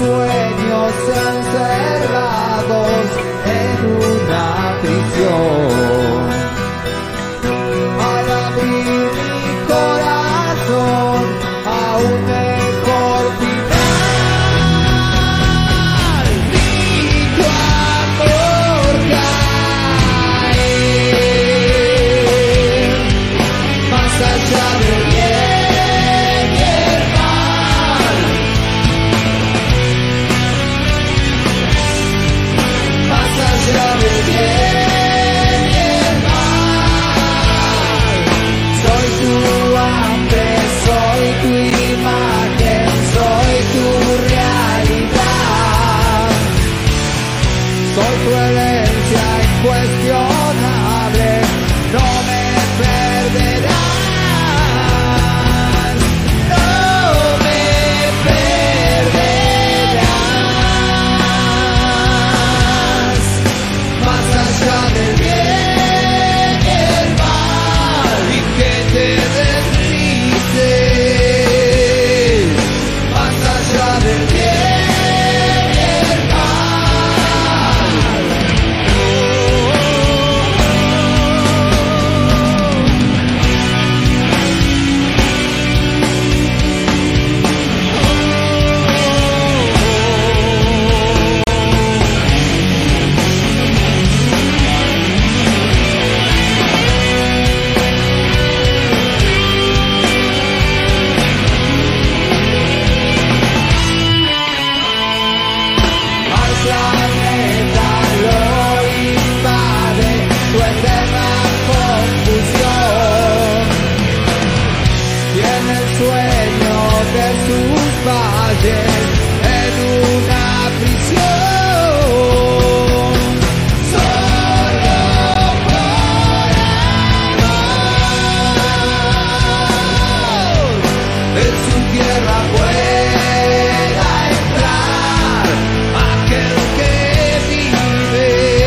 sueños encerrados en una prisión. Al abrir mi corazón a un mejor final, mi amor cae más allá del bien y el mal, más allá del bien y el mal. Soy tu hambre, soy tu imagen, soy tu realidad. Soy tu herencia incuestionable, no me perderás, no me perderás. Más allá del bien y el mal, y que te deslices, más allá del bien y el mal. Al planeta lo invade su eterna confusión, y en el sueño de sus valles en una prisión, solo por amor, en su tierra pueda entrar aquel que vive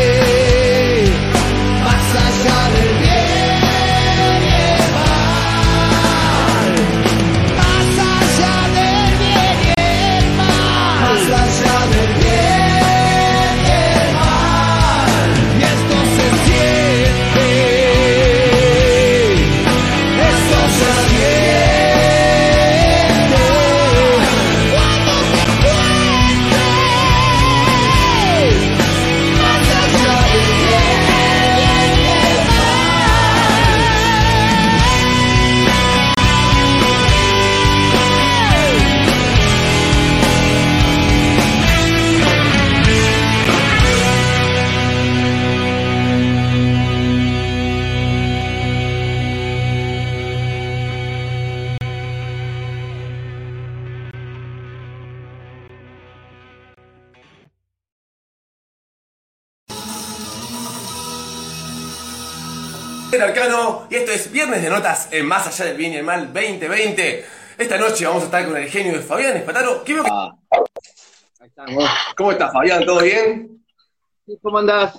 más allá del bien y el mal, más allá del bien y el mal, más allá del bien y el mal. Y esto se siente, esto se siente cuando te encuentres más allá del bien y el El Arcano, y esto es Viernes de Notas en Más Allá del Bien y el Mal 2020. Esta noche vamos a estar con el genio de Fabián Espataro. ¿Qué veo que... Ahí estamos. ¿Cómo estás, Fabián? ¿Todo bien? ¿Cómo andás?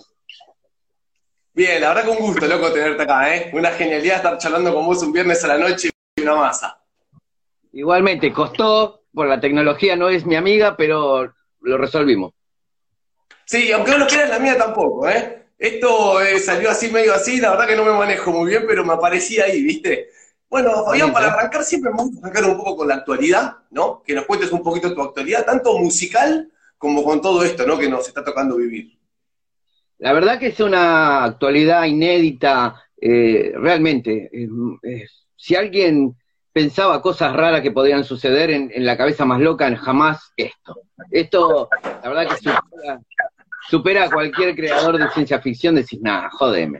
Bien, la verdad que un gusto, loco, tenerte acá, ¿eh? Una genialidad estar charlando con vos un viernes a la noche y una masa. Igualmente, costó, por la tecnología no es mi amiga, pero lo resolvimos. Sí, aunque no lo creas, la mía tampoco, ¿eh? Esto salió así, medio así, la verdad que no me manejo muy bien, pero me aparecía ahí, ¿viste? Bueno, Fabián, para arrancar siempre me gusta arrancar un poco con la actualidad, ¿no? Que nos cuentes un poquito tu actualidad, tanto musical como con todo esto, ¿no? Que nos está tocando vivir. La verdad que es una actualidad inédita, realmente. Si alguien pensaba cosas raras que podían suceder en la cabeza más loca, jamás esto. Esto, la verdad que supera a cualquier creador de ciencia ficción, decís, nada, jódeme.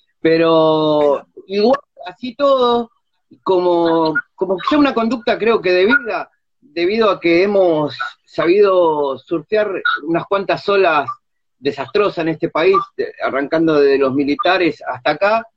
Pero igual, así todo, como que sea una conducta, creo que de vida, debido a que hemos sabido surfear unas cuantas olas desastrosas en este país, arrancando desde los militares hasta acá,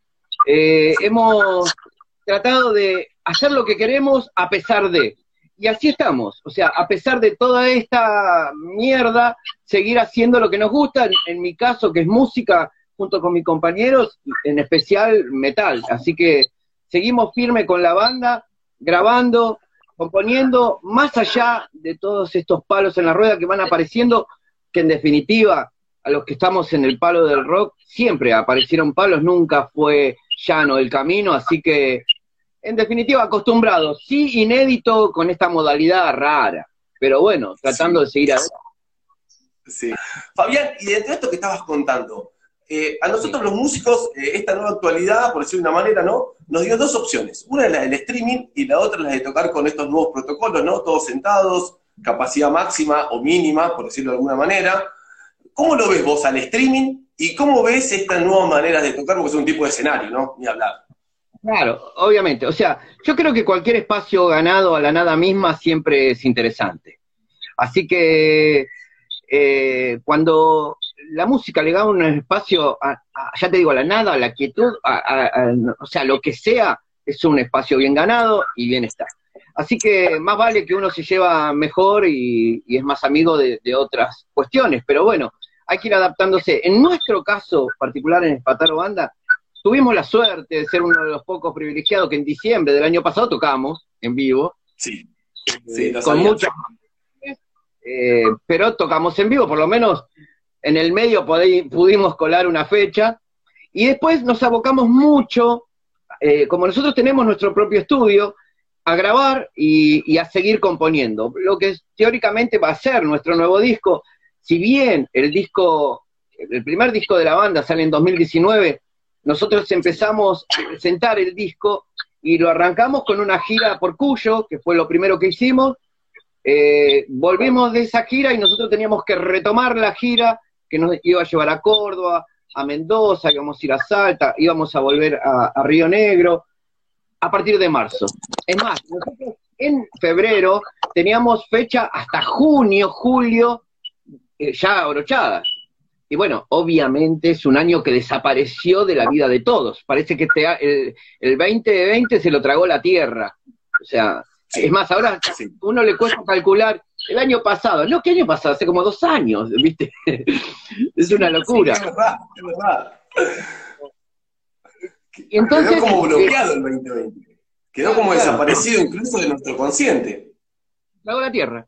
hemos tratado de hacer lo que queremos a pesar de. Y así estamos, o sea, a pesar de toda esta mierda, seguir haciendo lo que nos gusta, en mi caso, que es música, junto con mis compañeros, en especial metal. Así que seguimos firme con la banda, grabando, componiendo más allá de todos estos palos en la rueda que van apareciendo, que en definitiva, a los que estamos en el palo del rock, siempre aparecieron palos, nunca fue llano el camino, así que, en definitiva, acostumbrados, sí, inédito con esta modalidad rara, pero bueno, tratando de seguir adelante. Sí. Fabián, y dentro de esto que estabas contando, a nosotros los músicos, esta nueva actualidad, por decirlo de una manera, ¿no? Nos dio dos opciones. Una es la del streaming y la otra es la de tocar con estos nuevos protocolos, ¿no? Todos sentados, capacidad máxima o mínima, por decirlo de alguna manera. ¿Cómo lo ves vos al streaming y cómo ves estas nuevas maneras de tocar? Porque es un tipo de escenario, ¿no? Ni hablar. Claro, obviamente. O sea, yo creo que cualquier espacio ganado a la nada misma siempre es interesante. Así que cuando la música le da un espacio, ya te digo, a la nada, a la quietud, o sea, lo que sea, es un espacio bien ganado y bien está. Así que más vale que uno se lleva mejor y es más amigo de otras cuestiones, pero bueno, hay que ir adaptándose. En nuestro caso particular en Espataro Banda, tuvimos la suerte de ser uno de los pocos privilegiados que en diciembre del año pasado tocamos en vivo. Sí, sí, lo con sabía. muchas pero tocamos en vivo, por lo menos en el medio pudimos colar una fecha, y después nos abocamos mucho, como nosotros tenemos nuestro propio estudio, a grabar y a seguir componiendo, lo que teóricamente va a ser nuestro nuevo disco. Si bien el primer disco de la banda sale en 2019, nosotros empezamos a presentar el disco y lo arrancamos con una gira por Cuyo, que fue lo primero que hicimos. Volvimos de esa gira y nosotros teníamos que retomar la gira que nos iba a llevar a Córdoba, a Mendoza, íbamos a ir a Salta, íbamos a volver a Río Negro a partir de marzo. Es más, nosotros en febrero teníamos fecha hasta junio, julio, ya abrochadas. Y bueno, obviamente es un año que desapareció de la vida de todos. Parece que el 2020 se lo tragó la tierra. O sea, sí. Es más, ahora uno le cuesta calcular el año pasado. No, ¿qué año pasado? Hace como 2 años, ¿viste? Es una locura. Sí, es verdad. Y entonces, quedó como bloqueado el 2020. Quedó como desaparecido incluso de nuestro consciente. Tragó la tierra.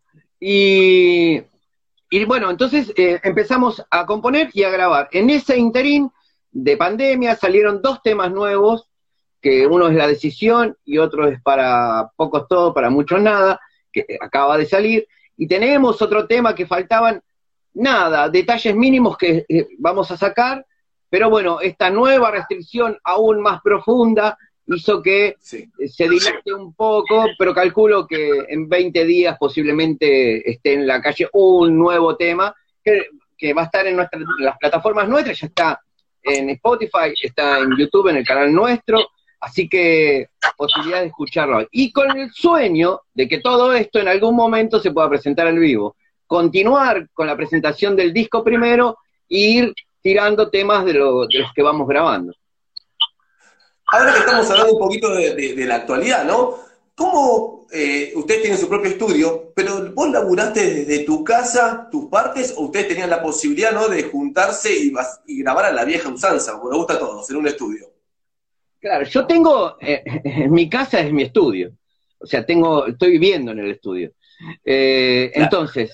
Y bueno, entonces empezamos a componer y a grabar. En ese interín de pandemia salieron 2 temas nuevos, que uno es La Decisión y otro es Para Pocos Todo, Para Muchos Nada, que acaba de salir, y tenemos otro tema que faltaban, detalles mínimos que vamos a sacar, pero bueno, esta nueva restricción aún más profunda hizo que se dilate un poco, pero calculo que en 20 días posiblemente esté en la calle un nuevo tema, que va a estar en las plataformas nuestras, ya está en Spotify, está en YouTube, en el canal nuestro, así que posibilidad de escucharlo. Y con el sueño de que todo esto en algún momento se pueda presentar en vivo. Continuar con la presentación del disco primero e ir tirando temas de los que vamos grabando. Ahora que estamos hablando un poquito de la actualidad, ¿no? ¿Cómo ustedes tienen su propio estudio, pero vos laburaste desde tu casa, tus partes, o ustedes tenían la posibilidad, ¿no?, de juntarse y grabar a la vieja usanza, como nos gusta a todos, en un estudio? Claro, yo tengo, en mi casa es mi estudio, o sea, estoy viviendo en el estudio. Claro. Entonces,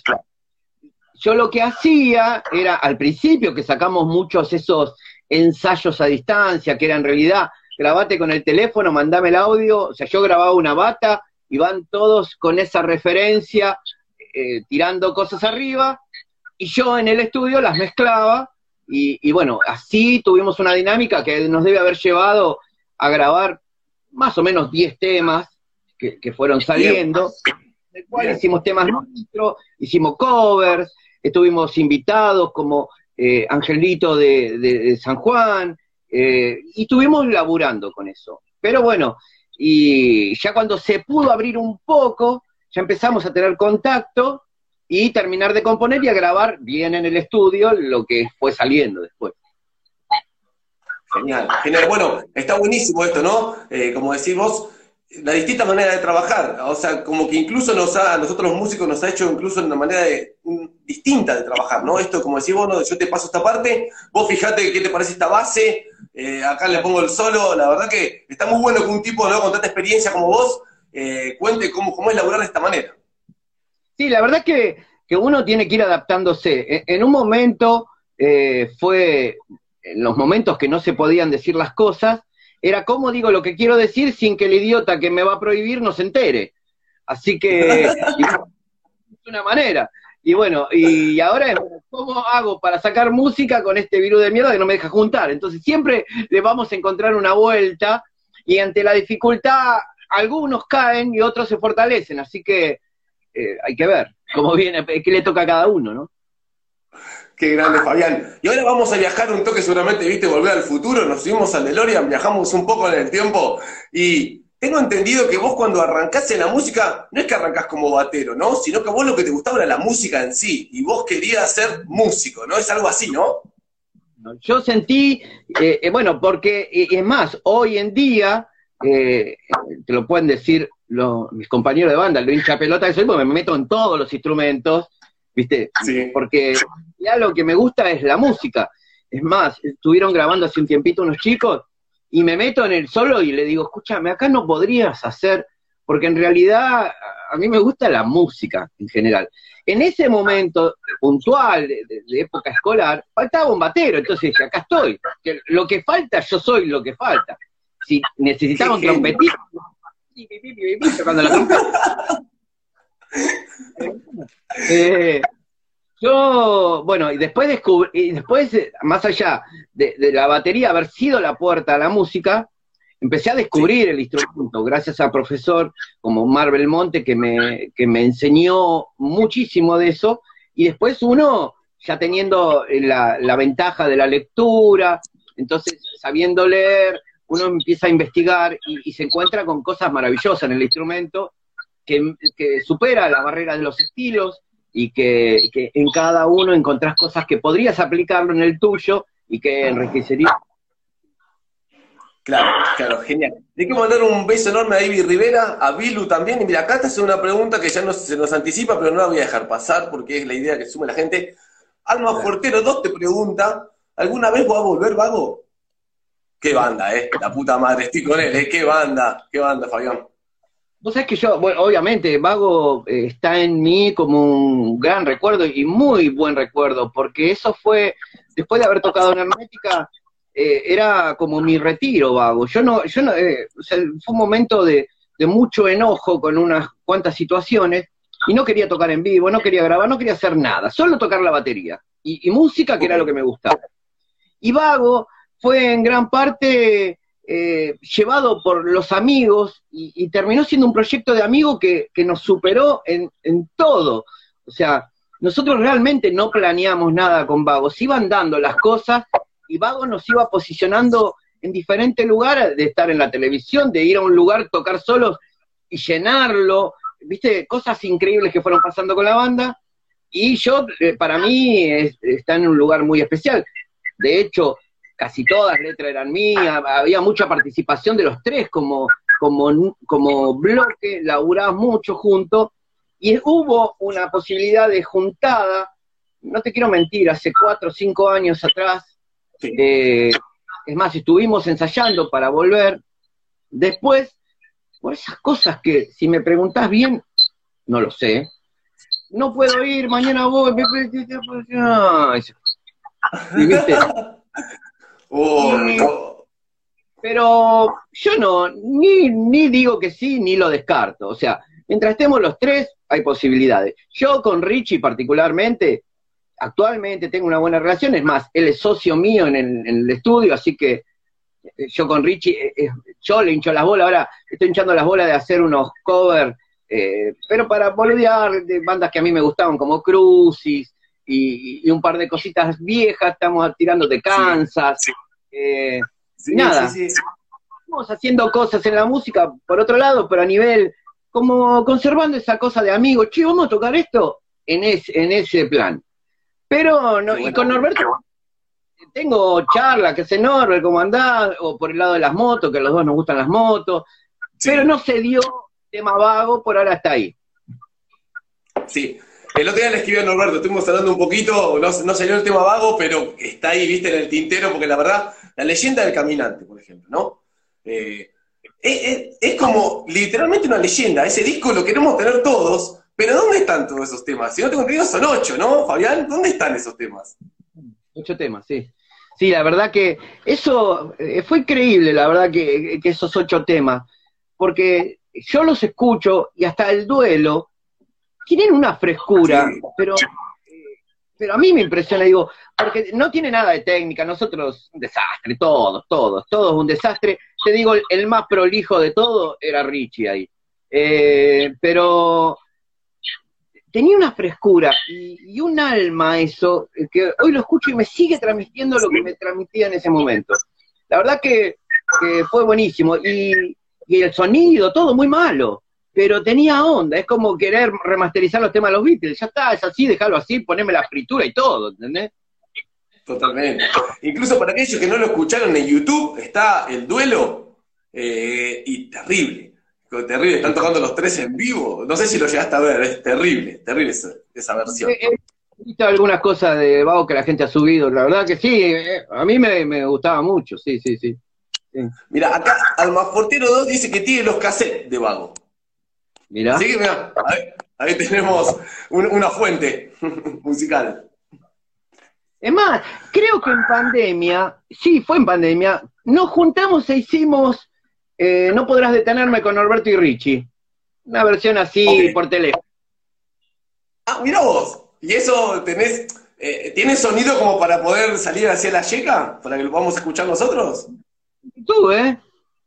yo lo que hacía era, al principio, que sacamos muchos esos ensayos a distancia, que era en realidad, grabate con el teléfono, mandame el audio, o sea, yo grababa una bata, y van todos con esa referencia, tirando cosas arriba, y yo en el estudio las mezclaba, y bueno, así tuvimos una dinámica que nos debe haber llevado a grabar más o menos 10 temas que fueron saliendo, del cual hicimos temas nuestros, hicimos covers, estuvimos invitados como Angelito de San Juan, y estuvimos laburando con eso. Pero bueno, y ya cuando se pudo abrir un poco, ya empezamos a tener contacto y terminar de componer y a grabar bien en el estudio lo que fue saliendo después. Genial, genial. Bueno, está buenísimo esto, ¿no? Como decís vos, la distinta manera de trabajar, o sea, como que incluso a nosotros los músicos nos ha hecho incluso una manera distinta de trabajar, ¿no? Esto, como decís vos, ¿no?, yo te paso esta parte, vos fijate qué te parece esta base, acá le pongo el solo, la verdad que está muy bueno que un tipo, ¿no?, con tanta experiencia como vos cuente cómo es laburar de esta manera. Sí, la verdad que uno tiene que ir adaptándose. En un momento fue, en los momentos que no se podían decir las cosas, era cómo digo lo que quiero decir sin que el idiota que me va a prohibir no se entere. Así que, es una manera. Y bueno, y ahora es, ¿cómo hago para sacar música con este virus de mierda que no me deja juntar? Entonces siempre le vamos a encontrar una vuelta, y ante la dificultad, algunos caen y otros se fortalecen. Así que hay que ver cómo viene, qué le toca a cada uno, ¿no? Qué grande, Fabián. Y ahora vamos a viajar un toque, seguramente, viste, volver al futuro, nos subimos al DeLorean, viajamos un poco en el tiempo, y tengo entendido que vos cuando arrancás en la música, no es que arrancás como batero, ¿no? Sino que vos lo que te gustaba era la música en sí, y vos querías ser músico, ¿no? Es algo así, ¿no? Yo sentí, bueno, porque es más, hoy en día, te lo pueden decir mis compañeros de banda, lo hincha pelota que soy, porque me meto en todos los instrumentos, ¿viste? Sí. Porque ya lo que me gusta es la música. Es más, estuvieron grabando hace un tiempito unos chicos, y me meto en el solo y le digo, escúchame, acá no podrías hacer, porque en realidad a mí me gusta la música en general. En ese momento puntual, de época escolar, faltaba un batero, entonces dije, acá estoy. Que lo que falta, yo soy lo que falta. Si necesitaba un trompetista, tocando la trompeta. Yo, bueno, y después más allá de la batería haber sido la puerta a la música, empecé a descubrir el instrumento, gracias a profesor como Mar Belmonte, que me enseñó muchísimo de eso, y después uno, ya teniendo la ventaja de la lectura, entonces, sabiendo leer, uno empieza a investigar y se encuentra con cosas maravillosas en el instrumento, que supera las barreras de los estilos, y que en cada uno encontrás cosas que podrías aplicarlo en el tuyo y que enriquecería. Claro, genial. Hay que mandar un beso enorme a Ivy Rivera, a Bilu también. Y mira, acá te hace una pregunta que ya se nos anticipa, pero no la voy a dejar pasar porque es la idea que sume la gente. Alma Fortero 2 te pregunta, ¿alguna vez vas a volver, Vago? Qué banda, la puta madre, estoy con él, qué banda, Fabián. Vos sabés que yo, bueno, obviamente, Vago está en mí como un gran recuerdo y muy buen recuerdo, porque eso fue, después de haber tocado en Hermética, era como mi retiro, Vago. Yo no, o sea, fue un momento de mucho enojo con unas cuantas situaciones, y no quería tocar en vivo, no quería grabar, no quería hacer nada, solo tocar la batería, y música, que era lo que me gustaba. Y Vago fue en gran parte llevado por los amigos, y terminó siendo un proyecto de amigo que nos superó en todo. O sea, nosotros realmente no planeamos nada con Vago, se iban dando las cosas, y Vago nos iba posicionando en diferentes lugares, de estar en la televisión, de ir a un lugar, tocar solos y llenarlo, viste, cosas increíbles que fueron pasando con la banda, y yo, para mí, está en un lugar muy especial. De hecho, casi todas las letras eran mías, había mucha participación de los tres como bloque, laburás mucho juntos, y hubo una posibilidad de juntada, no te quiero mentir, hace 4 o 5 años atrás, Sí. Es más, estuvimos ensayando para volver, después, por esas cosas que, si me preguntás bien, no lo sé, no puedo ir, mañana voy, y viste. Pero yo no, ni digo que sí, ni lo descarto. O sea, mientras estemos los tres, hay posibilidades. Yo con Richie particularmente, actualmente tengo una buena relación, es más, él es socio mío en el estudio, así que yo con Richie, yo le hincho las bolas, ahora estoy hinchando las bolas de hacer unos covers, pero para boludear de bandas que a mí me gustaban, como Crucis, y un par de cositas viejas, estamos tirando de Kansas, nada. Sí. Estamos haciendo cosas en la música, por otro lado, pero a nivel, como conservando esa cosa de amigos, che, vamos a tocar esto, en ese plan. Pero, no, y con Norberto, tengo charla, que sé Norbert, cómo andás, o por el lado de las motos, que a los dos nos gustan las motos, pero no se dio tema Vago, por ahora está ahí. Sí. El otro día le escribí a Norberto, estuvimos hablando un poquito, no salió el tema Vago, pero está ahí, viste, en el tintero, porque la verdad, la leyenda del caminante, por ejemplo, ¿no? es como literalmente una leyenda. Ese disco lo queremos tener todos, pero ¿dónde están todos esos temas? Si no tengo entendido son 8, ¿no, Fabián? ¿Dónde están esos temas? 8 temas, sí. Sí, la verdad que eso fue increíble, la verdad que esos 8 temas, porque yo los escucho y hasta el duelo tienen una frescura, Sí. pero a mí me impresiona, digo, porque no tiene nada de técnica, nosotros un desastre, todos un desastre. Te digo, el más prolijo de todo era Richie ahí. Pero tenía una frescura y un alma eso, que hoy lo escucho y me sigue transmitiendo lo que me transmitía en ese momento. La verdad que fue buenísimo. Y el sonido, todo muy malo, pero tenía onda, es como querer remasterizar los temas de los Beatles, ya está, es así, déjalo así, poneme la fritura y todo, ¿entendés? Totalmente. Incluso para aquellos que no lo escucharon en YouTube, está el duelo y terrible. Terrible, están tocando los tres en vivo. No sé si lo llegaste a ver, es terrible, terrible esa versión. He visto algunas cosas de Vago que la gente ha subido, la verdad que sí, a mí me gustaba mucho, sí. Mira, acá Almafortero 2 dice que tiene los cassettes de Vago. Mirá. Así que mira, ahí tenemos una fuente musical. Es más, creo que en pandemia, sí, fue en pandemia, nos juntamos e hicimos No podrás detenerme con Norberto y Richie. Una versión así Ok. por teléfono. Ah, mira vos. ¿Y eso ¿tienes sonido como para poder salir hacia la yeca? ¿Para que lo podamos escuchar nosotros? Tú, Debe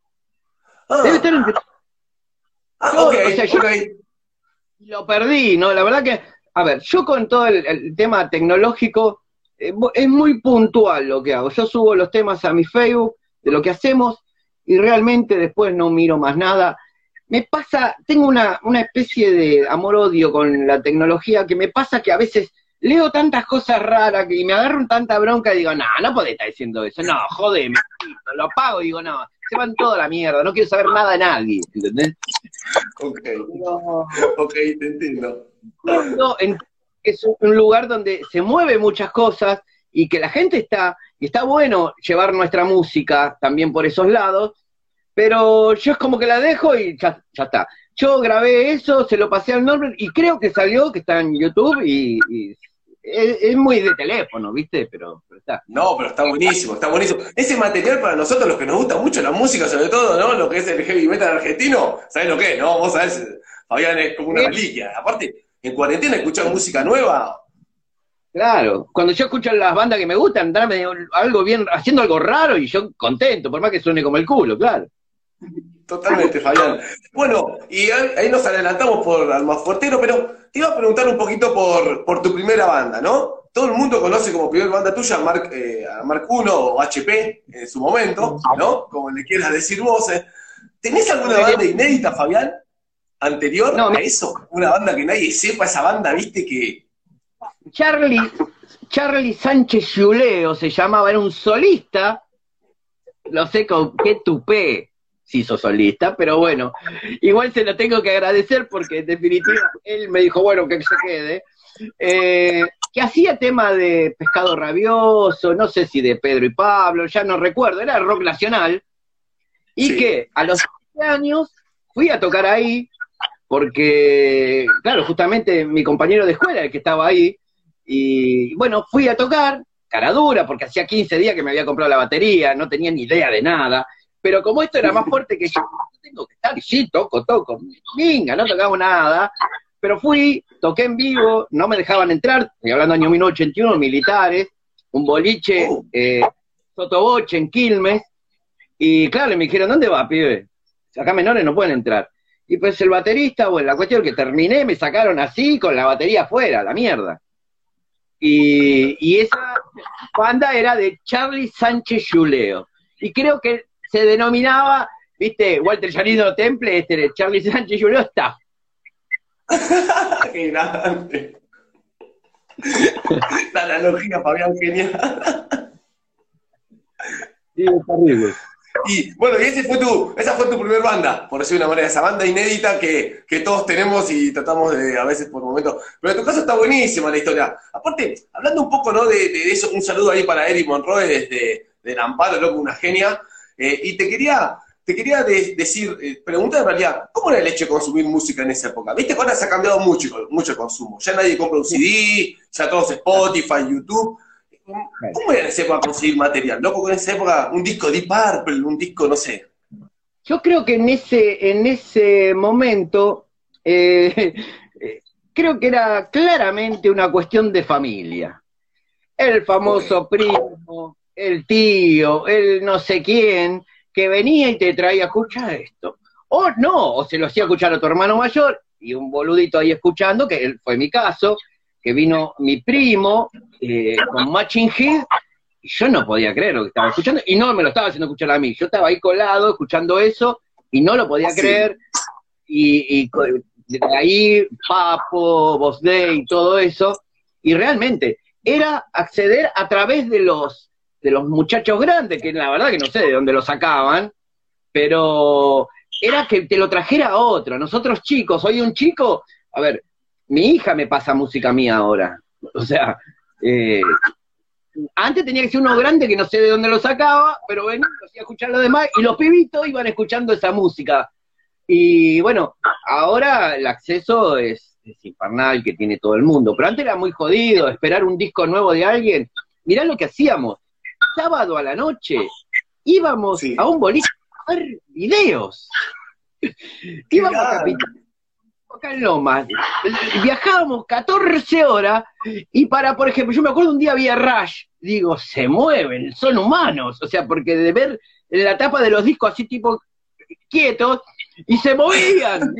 estar en... Ah, ok, o sea, yo ok. lo perdí, ¿no? La verdad que, a ver, yo con todo el tema tecnológico, es muy puntual lo que hago. Yo subo los temas a mi Facebook de lo que hacemos y realmente después no miro más nada. Me pasa, tengo una especie de amor-odio con la tecnología, que me pasa que a veces leo tantas cosas raras y me agarro tanta bronca y digo, no podés estar diciendo eso, no, jodeme, lo apago y digo, no, se van toda la mierda, no quiero saber nada de nadie, ¿entendés? Ok, Pero, ok, te entiendo. es un lugar donde se mueven muchas cosas y que la gente y está bueno llevar nuestra música también por esos lados, pero yo es como que la dejo y ya está. Yo grabé eso, se lo pasé al Norbert y creo que salió, que está en YouTube y es muy de teléfono, ¿viste? Pero está. No, pero está buenísimo, está buenísimo. Ese material para nosotros, los que nos gusta mucho la música, sobre todo, ¿no? Lo que es el heavy metal argentino, ¿sabés lo que es, no? Vos sabés, Fabián, es como una reliquia. Aparte, en cuarentena escuchar música nueva. Claro, cuando yo escucho las bandas que me gustan, darme algo bien, haciendo algo raro y yo contento, por más que suene como el culo, claro. Totalmente, Fabián. Bueno, y ahí nos adelantamos por Almafuertero, pero te iba a preguntar un poquito por tu primera banda, ¿no? Todo el mundo conoce como primera banda tuya a Mark I o HP en su momento, ¿no? Como le quieras decir vos. ¿Tenés alguna banda inédita, Fabián? ¿Anterior No, a eso? Una banda que nadie sepa, esa banda, viste, que... Charlie Sánchez Giuleo se llamaba, era un solista, lo sé con qué tupé se hizo solista, pero bueno, igual se lo tengo que agradecer porque en definitiva él me dijo, bueno, que se quede, que hacía tema de Pescado Rabioso, no sé si de Pedro y Pablo, ya no recuerdo, era rock nacional, y Sí. que a los 15 años fui a tocar ahí, porque, claro, justamente mi compañero de escuela, el que estaba ahí, y bueno, fui a tocar, cara dura, porque hacía 15 días que me había comprado la batería, no tenía ni idea de nada, pero como esto era más fuerte que yo tengo que estar, y sí, toco, venga, no tocamos nada, pero fui, toqué en vivo, no me dejaban entrar, estoy hablando año 1981, militares, un boliche, sotoboche en Quilmes, y claro, me dijeron, ¿dónde va, pibe? Acá menores no pueden entrar. Y pues el baterista, bueno, la cuestión que terminé, me sacaron así, con la batería afuera, la mierda. Y esa banda era de Charlie Sánchez Giuleo. Y creo que se denominaba, viste, Walter Janino Temple, este de Charlie Sánchez Giuleo está. ¡Qué grande! La analogía, Fabián, genial. Sí, es terrible. Y bueno, y esa fue tu primer banda, por decir de una manera, esa banda inédita que todos tenemos y tratamos de, a veces por momentos. Pero en tu caso está buenísima la historia. Aparte, hablando un poco, ¿no? De eso, un saludo ahí para Eric Monroe desde Amparo, loco, una genia. Y te te quería decir, preguntar en realidad, ¿cómo era el hecho de consumir música en esa época? Viste que ahora se ha cambiado mucho el consumo. Ya nadie compra un CD, ya todos Spotify, YouTube. ¿Cómo era en esa época conseguir material? Loco, en esa época un disco Deep Purple, un disco, no sé. Yo creo que en ese momento, creo que era claramente una cuestión de familia. El famoso primo, el tío, el no sé quién, que venía y te traía a escuchar esto. O no, o se lo hacía escuchar a tu hermano mayor, y un boludito ahí escuchando, que fue mi caso, que vino mi primo con Matching Head, y yo no podía creer lo que estaba escuchando, y no me lo estaba haciendo escuchar a mí, yo estaba ahí colado escuchando eso, y no lo podía creer, y de ahí Papo, Boss Day, y todo eso, y realmente era acceder a través de los muchachos grandes, que la verdad que no sé de dónde lo sacaban, pero era que te lo trajera otro. Nosotros chicos, hoy un chico, a ver, mi hija me pasa música mía ahora, o sea, antes tenía que ser uno grande que no sé de dónde lo sacaba, pero venía, hacía escuchar los demás, y los pibitos iban escuchando esa música. Y bueno, ahora el acceso es infernal, que tiene todo el mundo, pero antes era muy jodido esperar un disco nuevo de alguien. Mirá lo que hacíamos, sábado a la noche, íbamos a un boliche a ver videos. Íbamos a Capital, acá en Lomas, viajábamos 14 horas, y por ejemplo, yo me acuerdo un día había Rush, digo, se mueven, son humanos, o sea, porque de ver la tapa de los discos así tipo quietos, y se movían.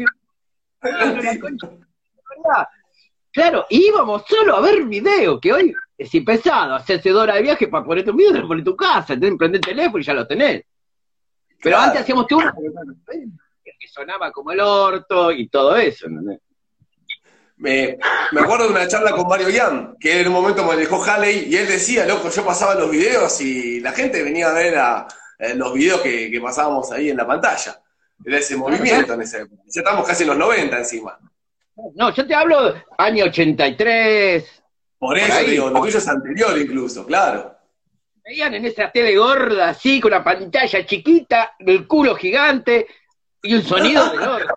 Claro, íbamos solo a ver videos, que hoy es impensado, hacerse 2 horas de viaje para ponerte un video, te lo pones en tu casa, prende el teléfono y ya lo tenés. Pero antes hacíamos turnos que sonaba como el orto y todo eso, ¿no? Me acuerdo de una charla con Mario Ian, que él en un momento manejó Halley, y él decía, loco, yo pasaba los videos y la gente venía a ver los videos que pasábamos ahí en la pantalla. Era ese movimiento en ese época. Ya estamos casi en los 90 encima. No, yo te hablo año 83. Por eso te digo, lo tuyo es anterior incluso, claro. Veían en esa tele gorda, así, con la pantalla chiquita, el culo gigante y un sonido de orto.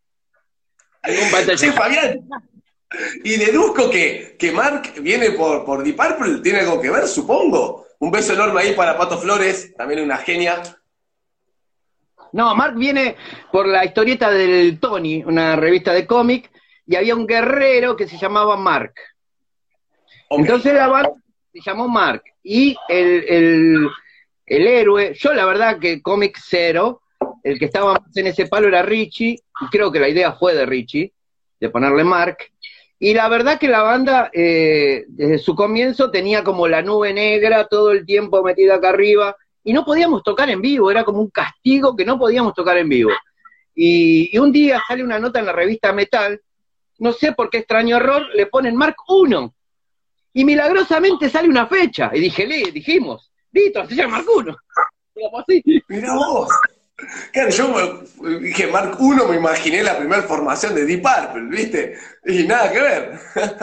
Sí, Fabián, y deduzco que Mark viene por Deep Purple, tiene algo que ver, supongo. Un beso enorme ahí para Pato Flores, también una genia. No, Mark viene por la historieta del Tony, una revista de cómic, y había un guerrero que se llamaba Mark. Okay. Entonces la banda se llamó Mark, y el héroe, yo la verdad que cómic cero, el que estaba más en ese palo era Richie, y creo que la idea fue de Richie, de ponerle Mark, y la verdad que la banda, desde su comienzo, tenía como la nube negra todo el tiempo metida acá arriba, y no podíamos tocar en vivo, era como un castigo que no podíamos tocar en vivo. Y un día sale una nota en la revista Metal, no sé por qué extraño error, le ponen Mark 1, y milagrosamente sale una fecha, y dijimos, listo, se llama Mark 1. Mirá vos. Claro, yo dije Mark 1, me imaginé la primera formación de Deep Purple, ¿viste? Y nada que ver.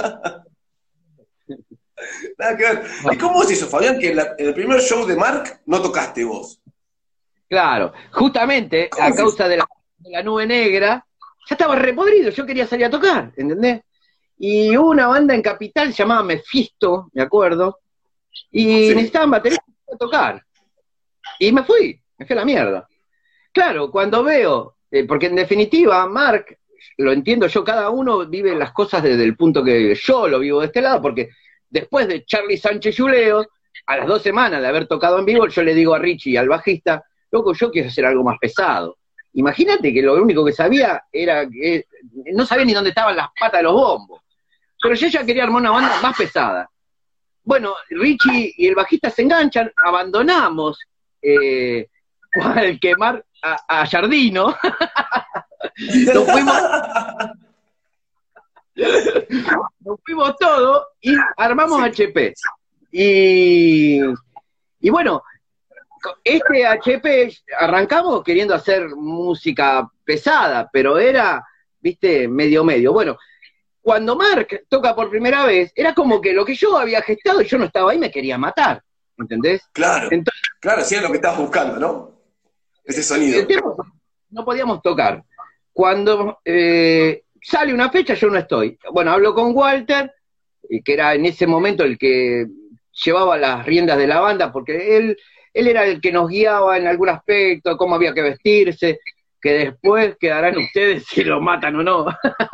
Nada que ver. ¿Y cómo es eso, Fabián, que en el primer show de Mark no tocaste vos? Claro, justamente a causa de la nube negra, ya estaba repodrido, yo quería salir a tocar, ¿entendés? Y hubo una banda en Capital llamada Mephisto, me acuerdo, y necesitaban bateristas para tocar. Y me fui a la mierda. Claro, cuando veo, porque en definitiva, Mark, lo entiendo yo, cada uno vive las cosas desde el punto que yo lo vivo de este lado, porque después de Charlie Sánchez Yuleo, a las 2 semanas de haber tocado en vivo, yo le digo a Richie y al bajista, loco, yo quiero hacer algo más pesado. Imagínate que lo único que sabía era que no sabía ni dónde estaban las patas de los bombos. Pero yo ya quería armar una banda más pesada. Bueno, Richie y el bajista se enganchan, abandonamos al quemar a Jardino. Nos fuimos todos y armamos HP. Y bueno, este HP arrancamos queriendo hacer música pesada, pero era, viste, medio. Bueno, cuando Mark toca por primera vez, era como que lo que yo había gestado y yo no estaba ahí, me quería matar, ¿entendés? Claro, entonces, claro, sí es lo que estabas buscando, ¿no? ese sonido. El tema, no podíamos tocar. Cuando sale una fecha, yo no estoy. Bueno, hablo con Walter, que era en ese momento el que llevaba las riendas de la banda, porque él era el que nos guiaba en algún aspecto, cómo había que vestirse, que después quedarán ustedes si lo matan o no.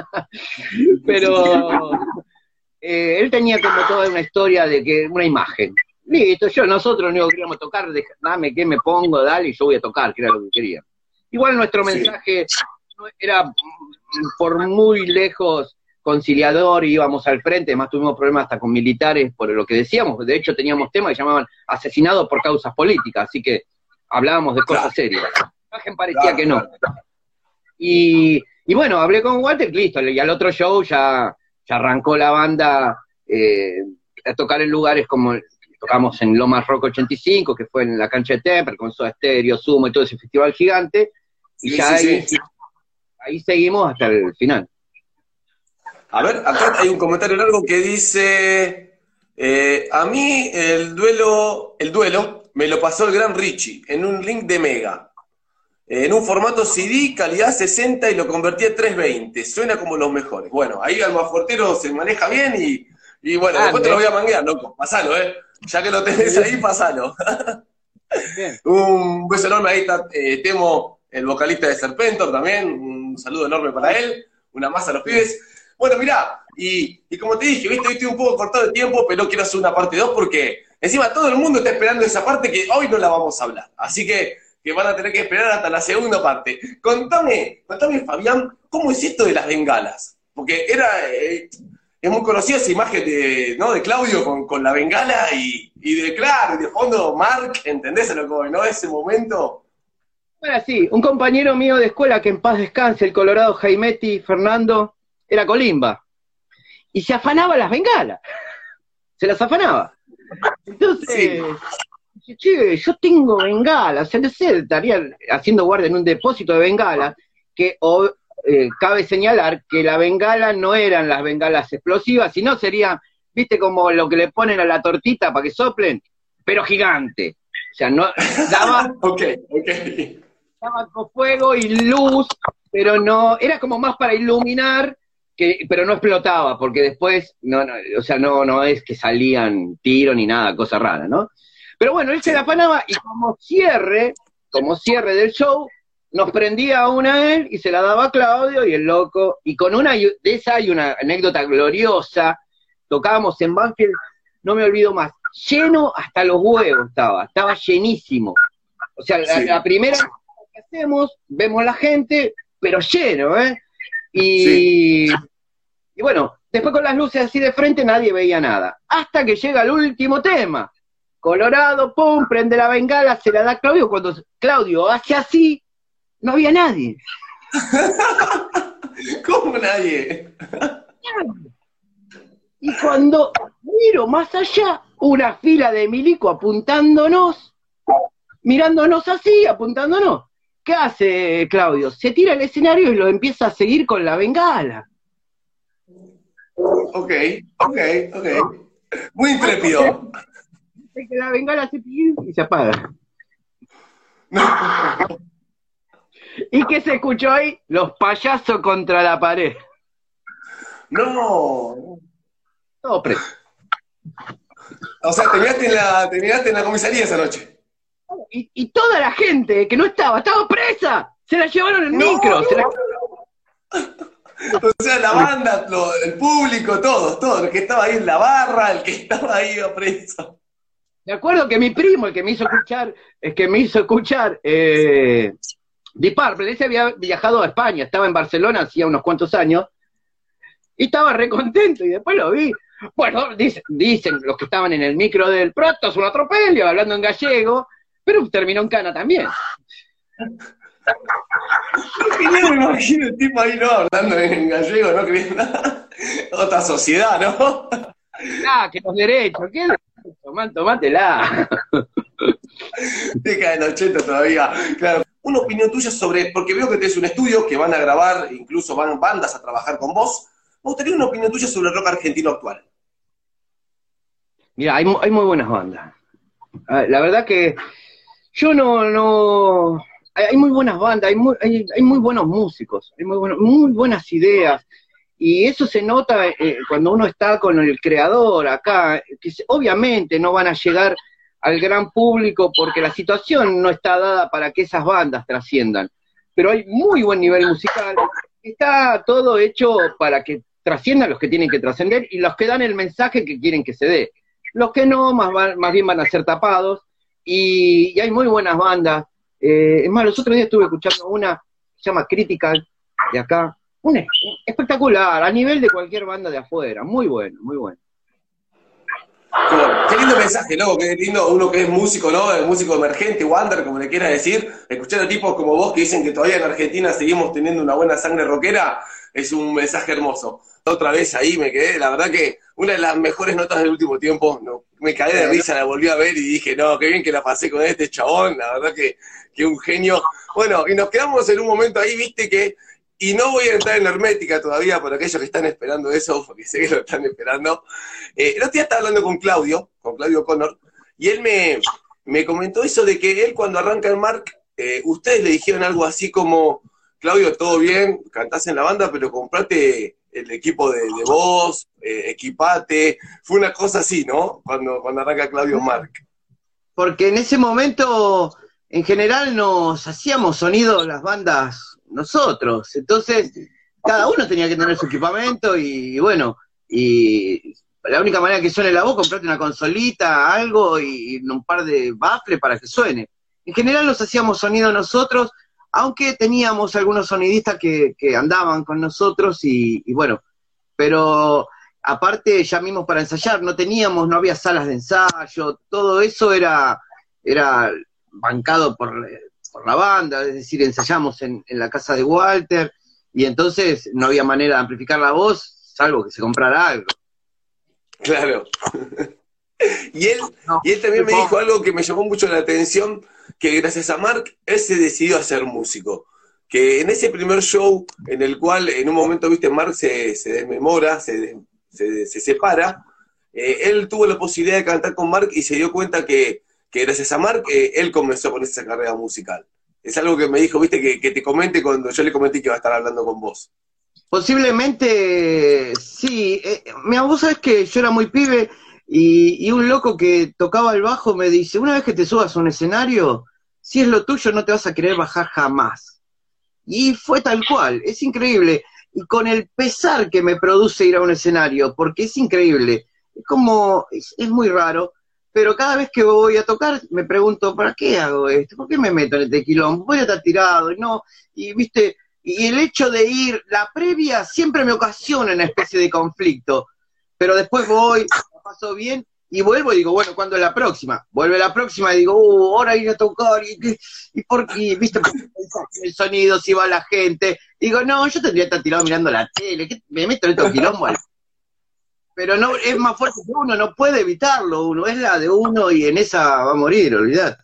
Pero él tenía como toda una historia de que, una imagen. Listo, nosotros no queríamos tocar, dame qué me pongo, dale, y yo voy a tocar, que era lo que quería. Igual nuestro mensaje no era por muy lejos conciliador, íbamos al frente, además tuvimos problemas hasta con militares por lo que decíamos, de hecho teníamos temas que llamaban asesinados por causas políticas, así que hablábamos de cosas serias. La imagen parecía que no. Y bueno, hablé con Walter, listo, y al otro show ya arrancó la banda a tocar en lugares como, tocamos en Lomas Rock 85, que fue en la cancha de Temper, con Soda Stereo, Sumo y todo ese festival gigante, y ya ahí seguimos hasta el final. A ver, acá hay un comentario largo que dice, a mí el duelo me lo pasó el gran Richie en un link de Mega, en un formato CD, calidad 60 y lo convertí a 320, suena como los mejores. Bueno, ahí Almafuertero se maneja bien y bueno, después te lo voy a manguear, loco, pasalo, ya que lo tenés ahí, pasalo. Un beso enorme, ahí está Temo, el vocalista de Serpentor también, un saludo enorme para él, una más a los pibes. Bueno, mirá, y como te dije, viste, hoy estoy un poco cortado de tiempo, pero quiero hacer una parte 2 porque encima todo el mundo está esperando esa parte que hoy no la vamos a hablar. Así que van a tener que esperar hasta la segunda parte. Contame, Fabián, ¿cómo es esto de las bengalas? Porque es muy conocida esa imagen de Claudio con la bengala y de fondo Mark, ¿entendés a lo que voy, no? Ese momento. Bueno, sí, un compañero mío de escuela, que en paz descanse, el Colorado Jaimetti Fernando, era colimba, y se afanaba las bengalas, se las afanaba. Entonces, che, yo tengo bengalas, o sea, no sé, estaría haciendo guardia en un depósito de bengalas, que cabe señalar que la bengala no eran las bengalas explosivas, sino sería, viste, como lo que le ponen a la tortita para que soplen, pero gigante. O sea, no daba... Daba con fuego y luz, pero no, era como más para iluminar, pero no explotaba, porque después, o sea, no es que salían tiros ni nada, cosa rara, ¿no? Pero bueno, él se la afanaba y como cierre del show, nos prendía una a él y se la daba a Claudio y el loco, y con una de esa hay una anécdota gloriosa, tocábamos en Banfield, no me olvido más, lleno hasta los huevos estaba llenísimo. O sea, la primera que hacemos, vemos la gente, pero lleno, Y bueno, después con las luces así de frente nadie veía nada. Hasta que llega el último tema. Colorado, pum, prende la bengala, se la da a Claudio. Cuando Claudio hace así, no había nadie. ¿Cómo nadie? Y cuando miro más allá, una fila de milico apuntándonos, mirándonos así, apuntándonos. ¿Qué hace Claudio? Se tira al escenario y lo empieza a seguir con la bengala. Ok. Muy intrépido. Que la bengala se tira y se apaga. ¿Y qué se escuchó ahí? Los payasos contra la pared. No. Todo preso. O sea, terminaste en la comisaría esa noche. Y toda la gente que no estaba presa. Se la llevaron en micro. O sea, la banda, el público, todo, el que estaba ahí en la barra, el que estaba ahí preso. Me acuerdo que mi primo, el que me hizo escuchar Deep Purple, ese había viajado a España, estaba en Barcelona hacía unos cuantos años, y estaba re contento, y después lo vi. Bueno, dicen los que estaban en el micro del Proto, es un atropello, hablando en gallego, pero terminó en cana también. No me imagino el tipo ahí, no, hablando en gallego, no creyendo nada. Otra sociedad, ¿no? Que los derechos, ¿qué derechos? Tomátela. Década del 80 todavía, claro. Una opinión tuya sobre, porque veo que tenés un estudio, que van a grabar, incluso van bandas a trabajar con vos. Me gustaría una opinión tuya sobre el rock argentino actual. Mira, hay muy buenas bandas. La verdad que yo no hay muy buenas bandas, hay muy buenos músicos, hay muy buenas ideas, y eso se nota cuando uno está con el creador acá, que obviamente no van a llegar al gran público porque la situación no está dada para que esas bandas trasciendan, pero hay muy buen nivel musical, está todo hecho para que trasciendan los que tienen que trascender y los que dan el mensaje que quieren que se dé. Los que no, más bien van a ser tapados, y hay muy buenas bandas. Es más, los otros días estuve escuchando una que se llama Critical, de acá, espectacular, a nivel de cualquier banda de afuera, muy bueno, muy bueno. Qué lindo mensaje, ¿no? Qué lindo uno que es músico, ¿no? El músico emergente, Wander, como le quieras decir. Escuchar a tipos como vos que dicen que todavía en Argentina seguimos teniendo una buena sangre rockera, es un mensaje hermoso. Otra vez ahí me quedé, la verdad que una de las mejores notas del último tiempo, no, me caí de risa, la volví a ver y dije, no, qué bien que la pasé con este chabón, la verdad que un genio. Bueno, y nos quedamos en un momento ahí, viste que, y no voy a entrar en hermética todavía para aquellos que están esperando eso, porque sé que lo están esperando. El otro día estaba hablando con Claudio Connor, y él me comentó eso de que él cuando arranca el Mark, ustedes le dijeron algo así como, Claudio, todo bien, cantás en la banda, pero comprate el equipo de voz, equipate, fue una cosa así, ¿no? Cuando arranca Claudio Mark. Porque en ese momento, en general, nos hacíamos sonido las bandas nosotros, entonces cada uno tenía que tener su equipamiento y bueno, y la única manera que suene la voz, comprate una consolita, algo y un par de baffles para que suene. En general nos hacíamos sonido nosotros, aunque teníamos algunos sonidistas que andaban con nosotros y bueno, pero aparte ya mismo para ensayar no había salas de ensayo, todo eso era bancado por la banda, es decir, ensayamos en la casa de Walter, y entonces no había manera de amplificar la voz, salvo que se comprara algo. Claro. Y él también me dijo algo que me llamó mucho la atención, que gracias a Mark, él se decidió a ser músico. Que en ese primer show, en el cual en un momento, viste, Mark se desmemora, se separa, él tuvo la posibilidad de cantar con Mark y se dio cuenta que gracias a Mark, él comenzó con esa carrera musical. Es algo que me dijo, viste, que te comente cuando yo le comenté que iba a estar hablando con vos. Posiblemente, sí. Mira, vos sabés que yo era muy pibe y un loco que tocaba el bajo me dice, una vez que te subas a un escenario, si es lo tuyo no te vas a querer bajar jamás. Y fue tal cual, es increíble. Y con el pesar que me produce ir a un escenario, porque es increíble, es como, es muy raro, pero cada vez que voy a tocar me pregunto, ¿para qué hago esto? ¿Por qué me meto en este quilombo? Voy a estar tirado, no, y viste, y el hecho de ir, la previa siempre me ocasiona una especie de conflicto, pero después voy, la paso bien, y vuelvo y digo, bueno, ¿cuándo es la próxima? Vuelve la próxima y digo, ahora ir a tocar, y viste, el sonido, si va la gente, digo, no, yo tendría que estar tirado mirando la tele, ¿qué me meto en estos quilombos? Pero no, es más fuerte que uno, no puede evitarlo uno, es la de uno y en esa va a morir, olvidate.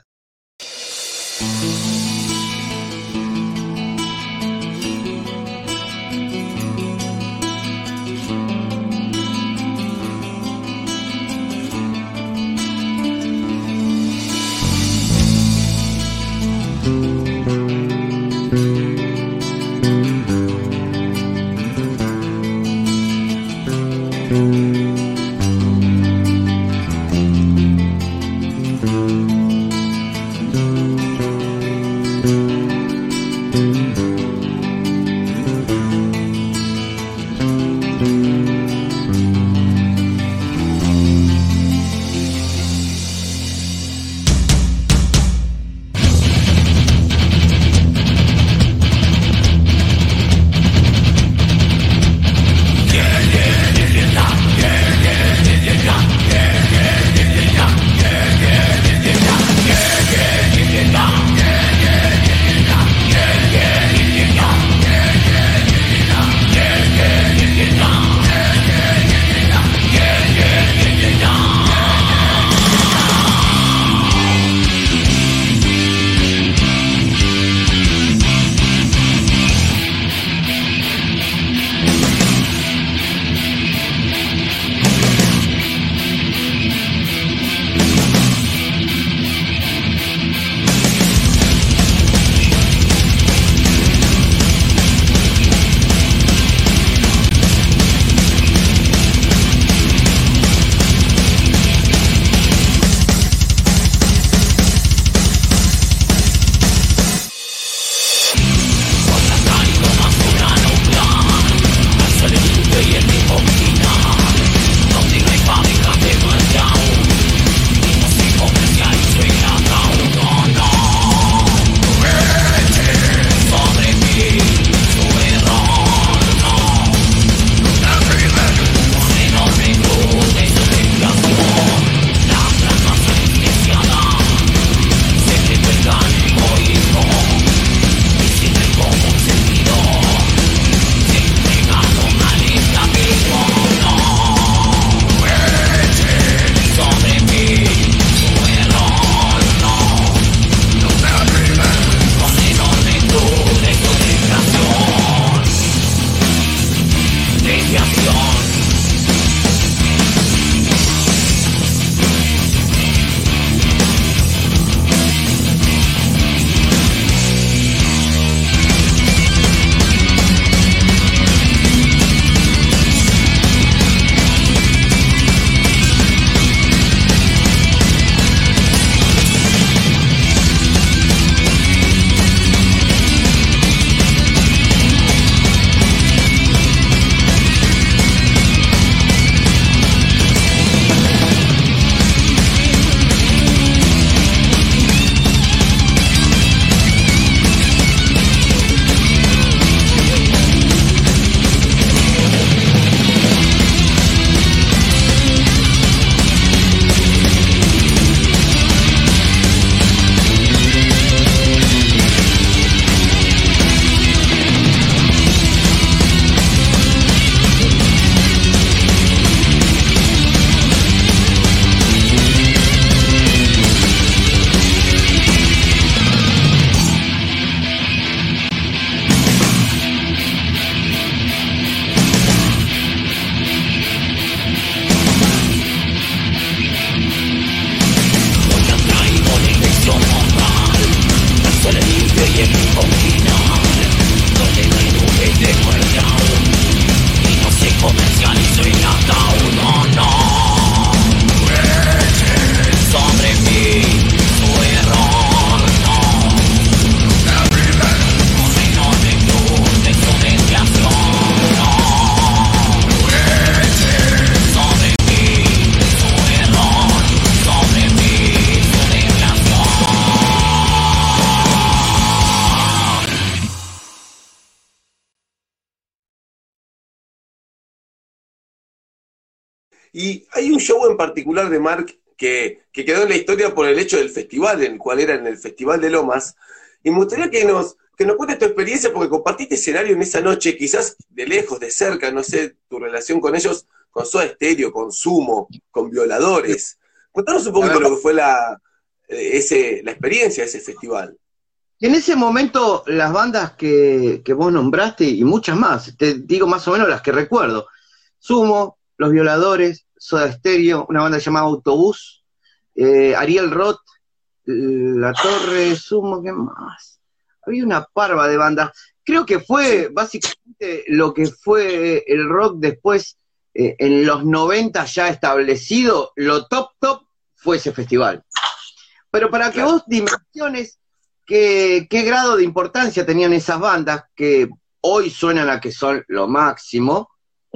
Y hay un show en particular de Mark que quedó en la historia por el hecho del festival, en el cual era en el Festival de Lomas. Y me gustaría que nos cuentes tu experiencia, porque compartiste escenario en esa noche, quizás de lejos, de cerca, no sé, tu relación con ellos, con Soda Stereo, con Sumo, con Violadores. Contanos un poquito lo que fue la experiencia de ese festival. En ese momento, las bandas que vos nombraste, y muchas más, te digo más o menos las que recuerdo: Sumo, Los Violadores, Soda Stereo, una banda llamada Autobús, Ariel Roth, La Torre, Sumo, ¿qué más? Había una parva de bandas. Creo que fue básicamente lo que fue el rock después, en los 90 ya establecido, lo top fue ese festival. Pero para que vos dimensiones qué grado de importancia tenían esas bandas, que hoy suenan a que son lo máximo,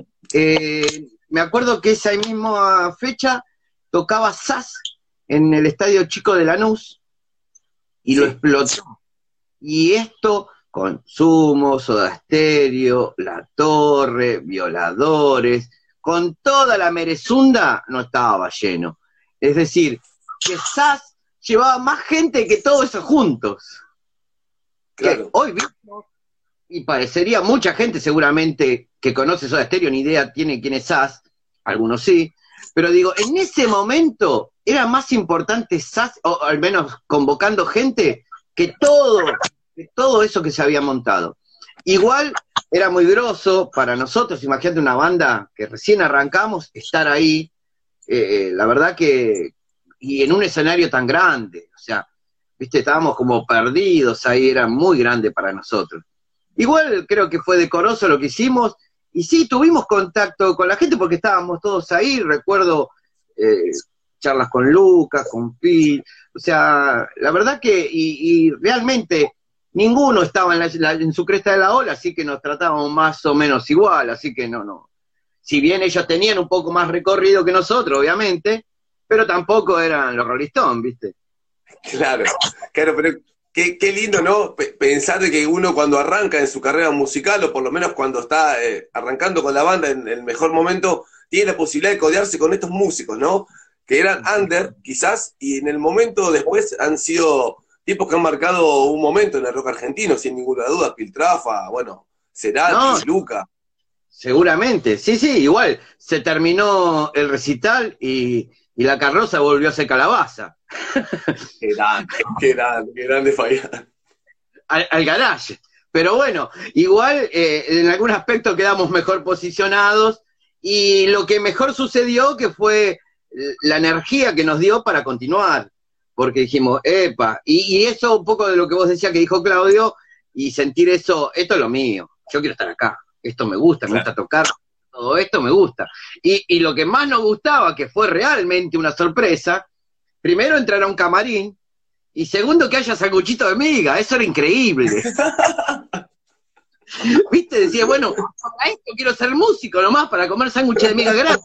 me acuerdo que esa misma fecha tocaba SAS en el Estadio Chico de Lanús y lo explotó. Y esto con Sumo, Soda Stereo, La Torre, Violadores, con toda la merezunda, no estaba lleno. Es decir, que SAS llevaba más gente que todo eso juntos. Claro. Que hoy mismo, y parecería mucha gente seguramente que conoce Soda Stereo, ni idea tiene quién es SAS, algunos sí, pero digo, en ese momento era más importante SAS, o al menos convocando gente, que todo eso que se había montado. Igual era muy groso para nosotros, imagínate una banda que recién arrancamos, estar ahí, la verdad que, y en un escenario tan grande, o sea, viste, estábamos como perdidos ahí, era muy grande para nosotros. Igual creo que fue decoroso lo que hicimos, y sí, tuvimos contacto con la gente porque estábamos todos ahí, recuerdo charlas con Lucas, con Phil, o sea, la verdad que, y realmente ninguno estaba en su cresta de la ola, así que nos tratábamos más o menos igual, así que no. Si bien ellos tenían un poco más recorrido que nosotros, obviamente, pero tampoco eran los Rolling Stones, ¿viste? Claro, pero qué lindo, ¿no? Pensar de que uno cuando arranca en su carrera musical, o por lo menos cuando está arrancando con la banda en el mejor momento, tiene la posibilidad de codearse con estos músicos, ¿no? Que eran under, quizás, y en el momento después han sido tipos que han marcado un momento en el rock argentino, sin ninguna duda. Piltrafa, bueno, Cerati, Luca. Seguramente, sí, igual, se terminó el recital y la carroza volvió a ser calabaza. Qué grande fallar. Al garage. Pero bueno, igual en algún aspecto quedamos mejor posicionados, y lo que mejor sucedió que fue la energía que nos dio para continuar, porque dijimos, epa, y eso un poco de lo que vos decías que dijo Claudio, y sentir eso, esto es lo mío, yo quiero estar acá, esto me gusta tocar, todo esto me gusta. Y lo que más nos gustaba, que fue realmente una sorpresa, primero entrar a un camarín, y segundo que haya sanguchito de miga, eso era increíble. ¿Viste? Decía, bueno, para esto quiero ser músico nomás, para comer sándwiches de miga gratis.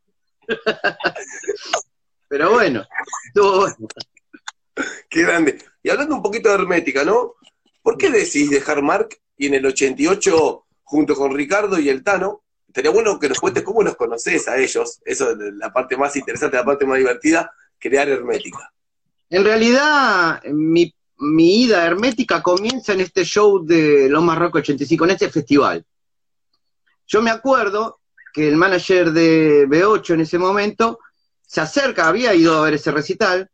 Pero bueno, estuvo bueno. Qué grande. Y hablando un poquito de Hermética, ¿no? ¿Por qué decís dejar Mark y en el 88, junto con Ricardo y el Tano, estaría bueno que nos cuentes cómo los conocés a ellos, eso es la parte más interesante, la parte más divertida, crear Hermética? En realidad, mi ida a Hermética comienza en este show de Lomas Rock 85, en este festival. Yo me acuerdo que el manager de B8 en ese momento se acerca, había ido a ver ese recital,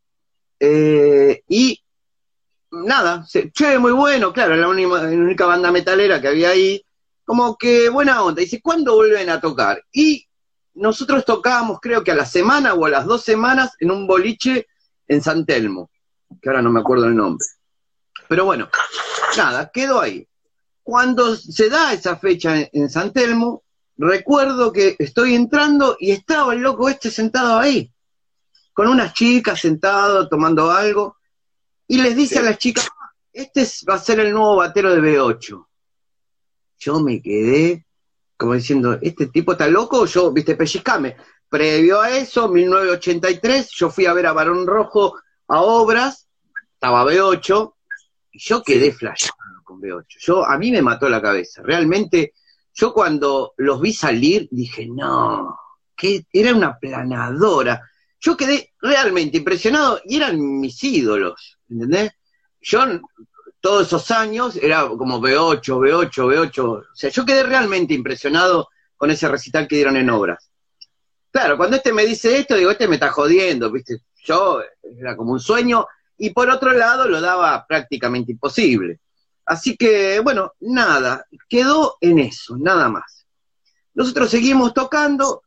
y nada, che, muy bueno, claro, era la única banda metalera que había ahí, como que buena onda. Dice, ¿cuándo vuelven a tocar? Y nosotros tocábamos, creo que a la semana o a las 2 semanas, en un boliche en San Telmo, que ahora no me acuerdo el nombre. Pero bueno, nada, quedó ahí. Cuando se da esa fecha en San Telmo, recuerdo que estoy entrando y estaba el loco este sentado ahí, con unas chicas sentado, tomando algo, y les dice a las chicas, este va a ser el nuevo batero de B8. Yo me quedé como diciendo, ¿este tipo está loco? Yo, viste, pellizcame. Previo a eso, 1983, yo fui a ver a Barón Rojo a Obras, estaba B8, y yo quedé flashado con B8. A mí me mató la cabeza. Realmente, yo cuando los vi salir, dije, no, que era una planadora. Yo quedé realmente impresionado y eran mis ídolos, ¿entendés? Yo todos esos años era como B8, B8, B8, o sea, yo quedé realmente impresionado con ese recital que dieron en Obras. Claro, cuando este me dice esto, digo, este me está jodiendo, ¿viste? Yo era como un sueño, y por otro lado lo daba prácticamente imposible. Así que, bueno, nada, quedó en eso, nada más. Nosotros seguimos tocando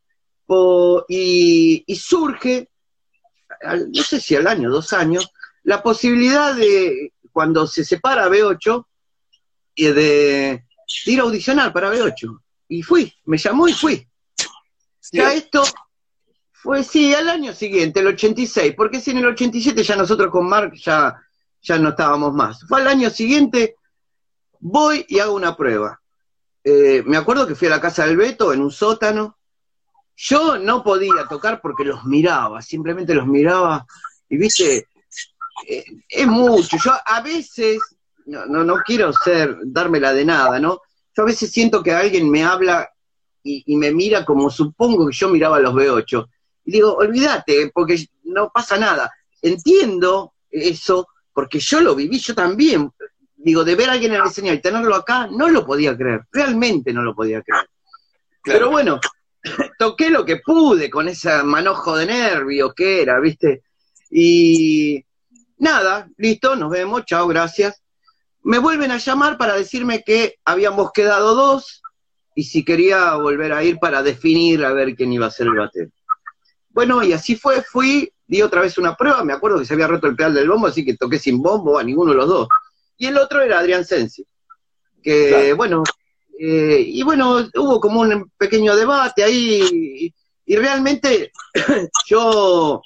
y surge, no sé si al año, 2 años, la posibilidad de, cuando se separa B8, de ir a audicionar para B8. Y fui, me llamó y fui. Ya esto fue, sí, al año siguiente, el 86, porque si en el 87 ya nosotros con Mark ya no estábamos más. Fue al año siguiente, voy y hago una prueba. Me acuerdo que fui a la casa del Beto, en un sótano. Yo no podía tocar porque los miraba, simplemente los miraba, y viste, es mucho. Yo a veces, no quiero dármela de nada, ¿no? Yo a veces siento que alguien me habla y me mira como supongo que yo miraba a los B8. Y digo, olvídate, porque no pasa nada. Entiendo eso, porque yo lo viví, yo también. Digo, de ver a alguien en el escenario y tenerlo acá, no lo podía creer, realmente no lo podía creer. Claro. Pero bueno, toqué lo que pude con ese manojo de nervios que era, ¿viste? Y nada, listo, nos vemos, chao, gracias. Me vuelven a llamar para decirme que habíamos quedado 2 y si quería volver a ir para definir a ver quién iba a ser el batero. Bueno, y así fue, fui, di otra vez una prueba, me acuerdo que se había roto el pedal del bombo, así que toqué sin bombo a ninguno de los dos. Y el otro era Adrián Sensi, que claro. Bueno, y bueno, hubo como un pequeño debate ahí, y realmente yo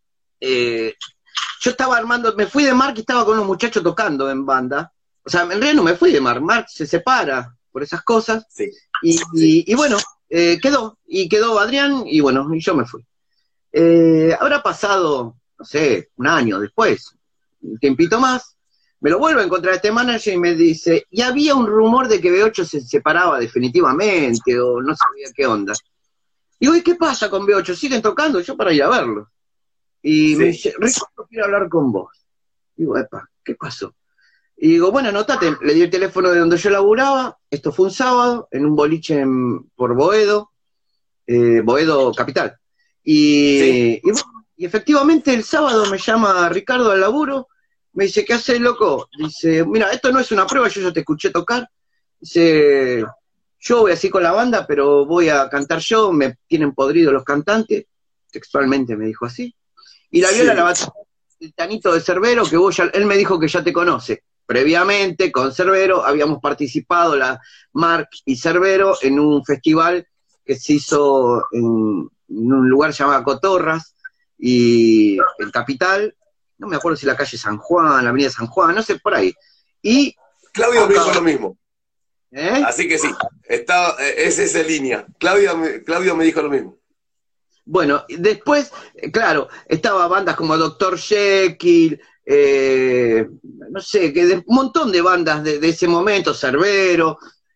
estaba armando, me fui de Mark y estaba con unos muchachos tocando en banda. O sea, en realidad no me fui de Mark se separa por esas cosas, sí. Y bueno, quedó Adrián, y bueno, y yo me fui. Habrá pasado, no sé, un año después, un tiempito más, me lo vuelvo a encontrar este manager y me dice, y había un rumor de que B8 se separaba definitivamente, o no sabía qué onda. Digo, ¿y qué pasa con B8? ¿Siguen tocando? Yo para ir a verlo. Y sí. Me dice, Ricardo, quiero hablar con vos. Digo, epa, ¿qué pasó? Y digo, bueno, anotate, le di el teléfono de donde yo laburaba, esto fue un sábado, en un boliche por Boedo, Boedo Capital. Sí. Y efectivamente el sábado me llama Ricardo al laburo, me dice, ¿qué haces, loco? Dice, mira, esto no es una prueba, yo ya te escuché tocar. Dice, yo voy así con la banda, pero voy a cantar yo, me tienen podrido los cantantes, textualmente me dijo así. Y la viola la va a tocar el Tanito de Cerbero, que él me dijo que ya te conoce. Previamente, con Cerbero, habíamos participado, Mark y Cerbero, en un festival que se hizo en un lugar llamado Cotorras, y en Capital, no me acuerdo si la calle San Juan, la avenida San Juan, no sé, por ahí. Y Claudio me dijo lo mismo. Así que sí, es esa línea. Claudio me dijo lo mismo. Bueno, después, claro, estaba bandas como Dr. Jekyll, no sé, un montón de bandas de ese momento, Cerbero,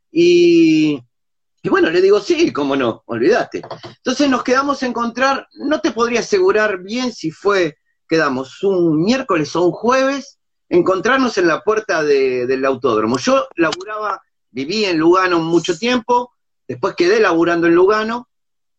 y bueno, le digo, sí, cómo no, olvídate. Entonces nos quedamos a encontrar, no te podría asegurar bien si quedamos un miércoles o un jueves, encontrarnos en la puerta del autódromo. Yo viví en Lugano mucho tiempo, después quedé laburando en Lugano,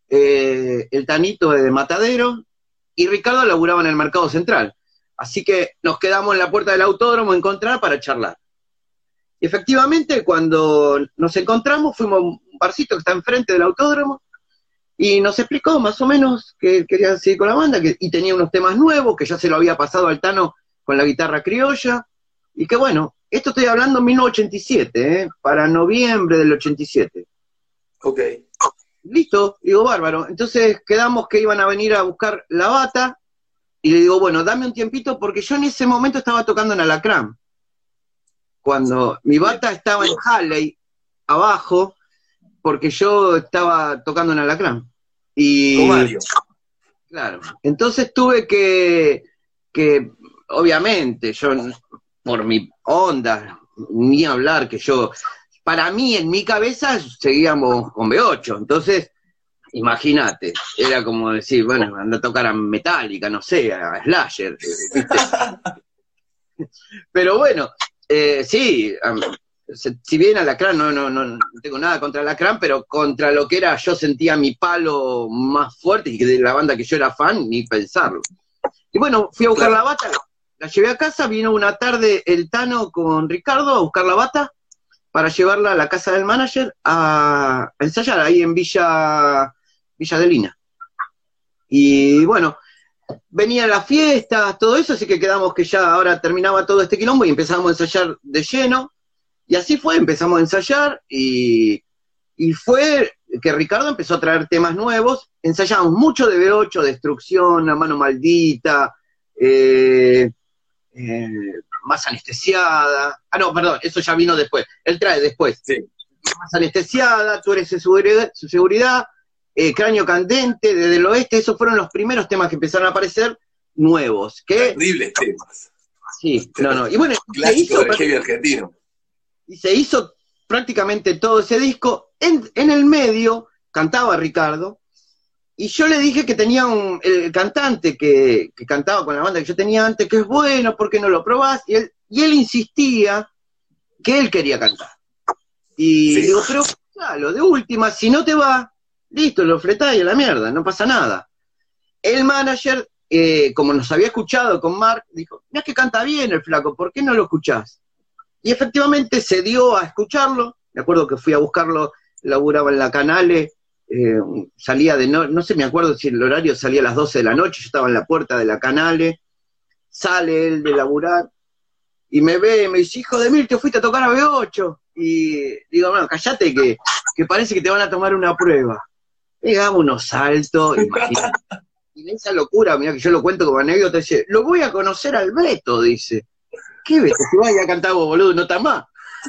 el Tanito de Matadero, y Ricardo laburaba en el Mercado Central. Así que nos quedamos en la puerta del autódromo a encontrar para charlar. Y efectivamente, cuando nos encontramos, fuimos a un barcito que está enfrente del autódromo, y nos explicó más o menos que quería seguir con la banda, y tenía unos temas nuevos, que ya se lo había pasado al Tano con la guitarra criolla, y que bueno, esto estoy hablando en 1987, para noviembre del 87. Ok. Listo, digo, bárbaro. Entonces quedamos que iban a venir a buscar la bata, y le digo, bueno, dame un tiempito, porque yo en ese momento estaba tocando en Alacrán. Cuando mi bata estaba en Halley, abajo, porque yo estaba tocando en Alacrán. Y Mario. Claro. Entonces tuve que obviamente, yo, por mi onda, ni hablar, para mí, en mi cabeza, seguíamos con B8. Entonces, imagínate, era como decir, bueno, anda a tocar a Metallica, no sé, a Slasher, ¿viste? Pero bueno, sí, si bien Alacrán no tengo nada contra Alacrán, pero contra lo que era, yo sentía mi palo más fuerte y de la banda que yo era fan, ni pensarlo. Y bueno, fui a buscar la bata, la llevé a casa, vino una tarde el Tano con Ricardo a buscar la bata para llevarla a la casa del manager a ensayar ahí en Villa Adelina. Y bueno, venían las fiestas, todo eso, así que quedamos que ya ahora terminaba todo este quilombo y empezamos a ensayar de lleno. Y así fue, empezamos a ensayar y fue que Ricardo empezó a traer temas nuevos. Ensayamos mucho de B8, Destrucción, La Mano Maldita, Más Anestesiada. Ah, no, perdón, eso ya vino después. Él trae después. Sí. Más Anestesiada, Tú Eres Su Seguridad, Cráneo Candente, Desde el Oeste. Esos fueron los primeros temas que empezaron a aparecer nuevos. Terribles temas. Sí, no. Y bueno, clásico del heavy argentino. Y se hizo prácticamente todo ese disco. En el medio cantaba Ricardo, y yo le dije que tenía el cantante que cantaba con la banda que yo tenía antes, que es bueno, ¿por qué no lo probás? Y él insistía que él quería cantar. Y sí. Digo, pero claro, de última, si no te va, listo, lo fletáis a la mierda, no pasa nada. El manager, como nos había escuchado con Mark, dijo, mira que canta bien el flaco, ¿por qué no lo escuchás? Y efectivamente se dio a escucharlo. Me acuerdo que fui a buscarlo, laburaba en la Canale, salía no sé, me acuerdo si el horario salía a las 12 de la noche, yo estaba en la puerta de la Canale, sale él de laburar, y me ve, y me dice, hijo de mil, te fuiste a tocar a B8, y digo, bueno, callate que parece que te van a tomar una prueba. Pegamos unos saltos, imagínate, y esa locura, mira que yo lo cuento como anécdota, dice, lo voy a conocer al Beto, dice. ¿Qué ves? Que vaya a cantar vos, boludo, no está más.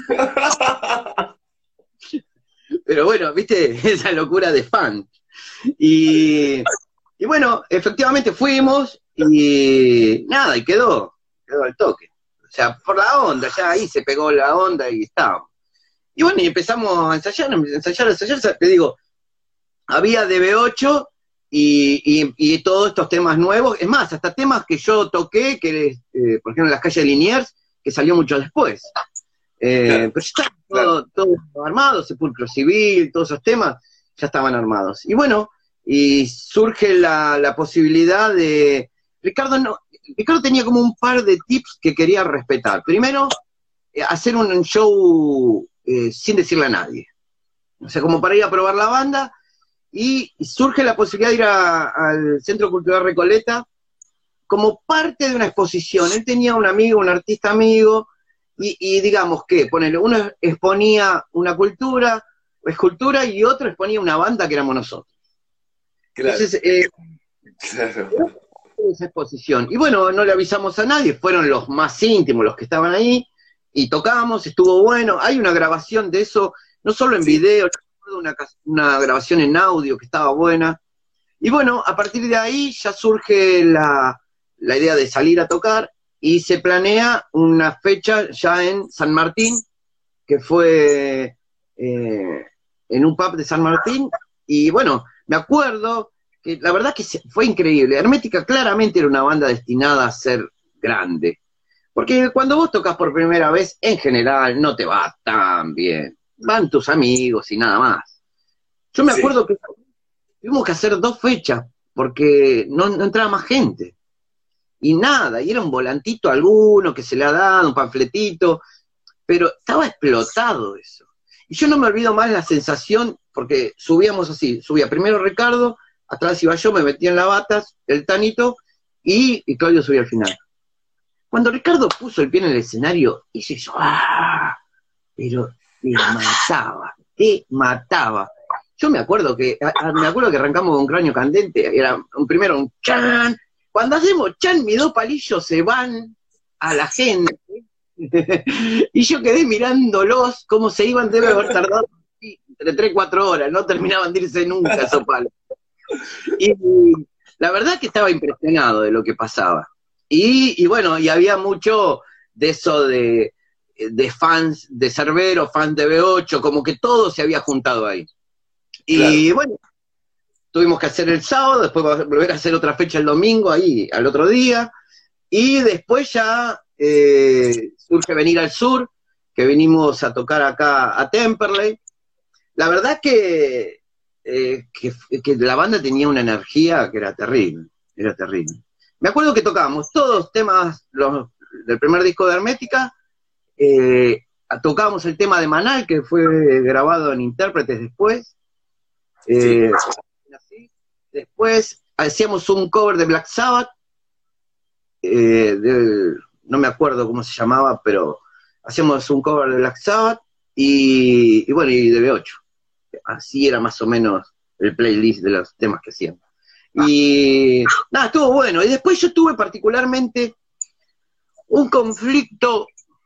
Pero bueno, viste, esa locura de fan. Y bueno, efectivamente fuimos y nada, y quedó al toque. O sea, por la onda, ya ahí se pegó la onda y estábamos. Y bueno, y empezamos a ensayar, te digo, había DB8 y todos estos temas nuevos, es más, hasta temas que yo toqué, que por ejemplo Las Calles de Liniers, que salió mucho después. Pero ya estaba todo armado, Sepulcro Civil, todos esos temas ya estaban armados. Y bueno, y surge la posibilidad de... Ricardo tenía como un par de tips que quería respetar. Primero, hacer un show sin decirle a nadie. O sea, como para ir a probar la banda, y surge la posibilidad de ir al Centro Cultural Recoleta como parte de una exposición. Él tenía un amigo, un artista amigo, y digamos que, ponele, uno exponía una escultura, y otro exponía una banda que éramos nosotros. Claro. Entonces, esa exposición. Y bueno, no le avisamos a nadie, fueron los más íntimos los que estaban ahí, y tocamos, estuvo bueno. Hay una grabación de eso, no solo en video, una grabación en audio que estaba buena. Y bueno, a partir de ahí ya surge la idea de salir a tocar, y se planea una fecha ya en San Martín, que fue en un pub de San Martín. Y bueno, me acuerdo que la verdad que fue increíble. Hermética claramente era una banda destinada a ser grande, porque cuando vos tocas por primera vez, en general no te va tan bien, van tus amigos y nada más. Yo me acuerdo que tuvimos que hacer 2 fechas, porque no entraba más gente. Y nada, y era un volantito alguno que se le ha dado, un panfletito, pero estaba explotado eso. Y yo no me olvido más la sensación, porque subíamos así, subía primero Ricardo, atrás iba yo, me metía en la batas, el Tanito, y Claudio subía al final. Cuando Ricardo puso el pie en el escenario, hizo eso, ¡ah! Pero te mataba. Yo me acuerdo que arrancamos con Cráneo Candente, era primero un chan. Cuando hacemos chan, mis 2 palillos se van a la gente, y yo quedé mirándolos, cómo se iban, debe haber tardado entre 3 y 4 horas, no terminaban de irse nunca esos palos. Y la verdad que estaba impresionado de lo que pasaba. Y bueno, y había mucho de eso de fans de Cerbero, fans de B8, como que todo se había juntado ahí. Y claro, bueno, tuvimos que hacer el sábado, después volver a hacer otra fecha el domingo, ahí, al otro día, y después ya surge venir al sur, que venimos a tocar acá a Temperley. La verdad que la banda tenía una energía que era terrible, era terrible. Me acuerdo que tocábamos todos temas del primer disco de Hermética, tocábamos el tema de Manal, que fue grabado en Intérpretes después. Así. Después hacíamos un cover de Black Sabbath, no me acuerdo cómo se llamaba, pero hacíamos un cover de Black Sabbath y bueno, y de B8. Así era más o menos el playlist de los temas que hacíamos. Y nada, estuvo bueno. Y después yo tuve particularmente un conflicto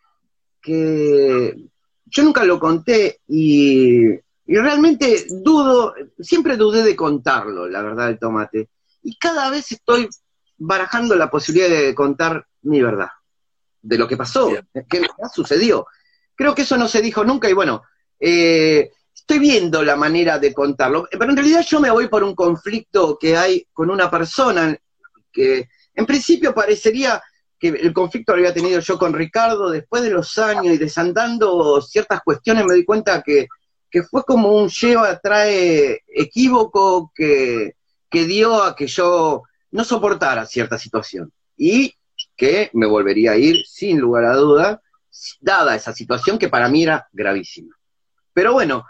que yo nunca lo conté y realmente siempre dudé de contarlo, la verdad, el tomate. Y cada vez estoy barajando la posibilidad de contar mi verdad, de lo que pasó, que en verdad sucedió. Creo que eso no se dijo nunca y bueno, estoy viendo la manera de contarlo, pero en realidad yo me voy por un conflicto que hay con una persona que en principio parecería que el conflicto lo había tenido yo con Ricardo. Después de los años y desandando ciertas cuestiones me di cuenta que fue como un lleva, trae equívoco que dio a que yo no soportara cierta situación y que me volvería a ir sin lugar a duda, dada esa situación que para mí era gravísima. Pero bueno,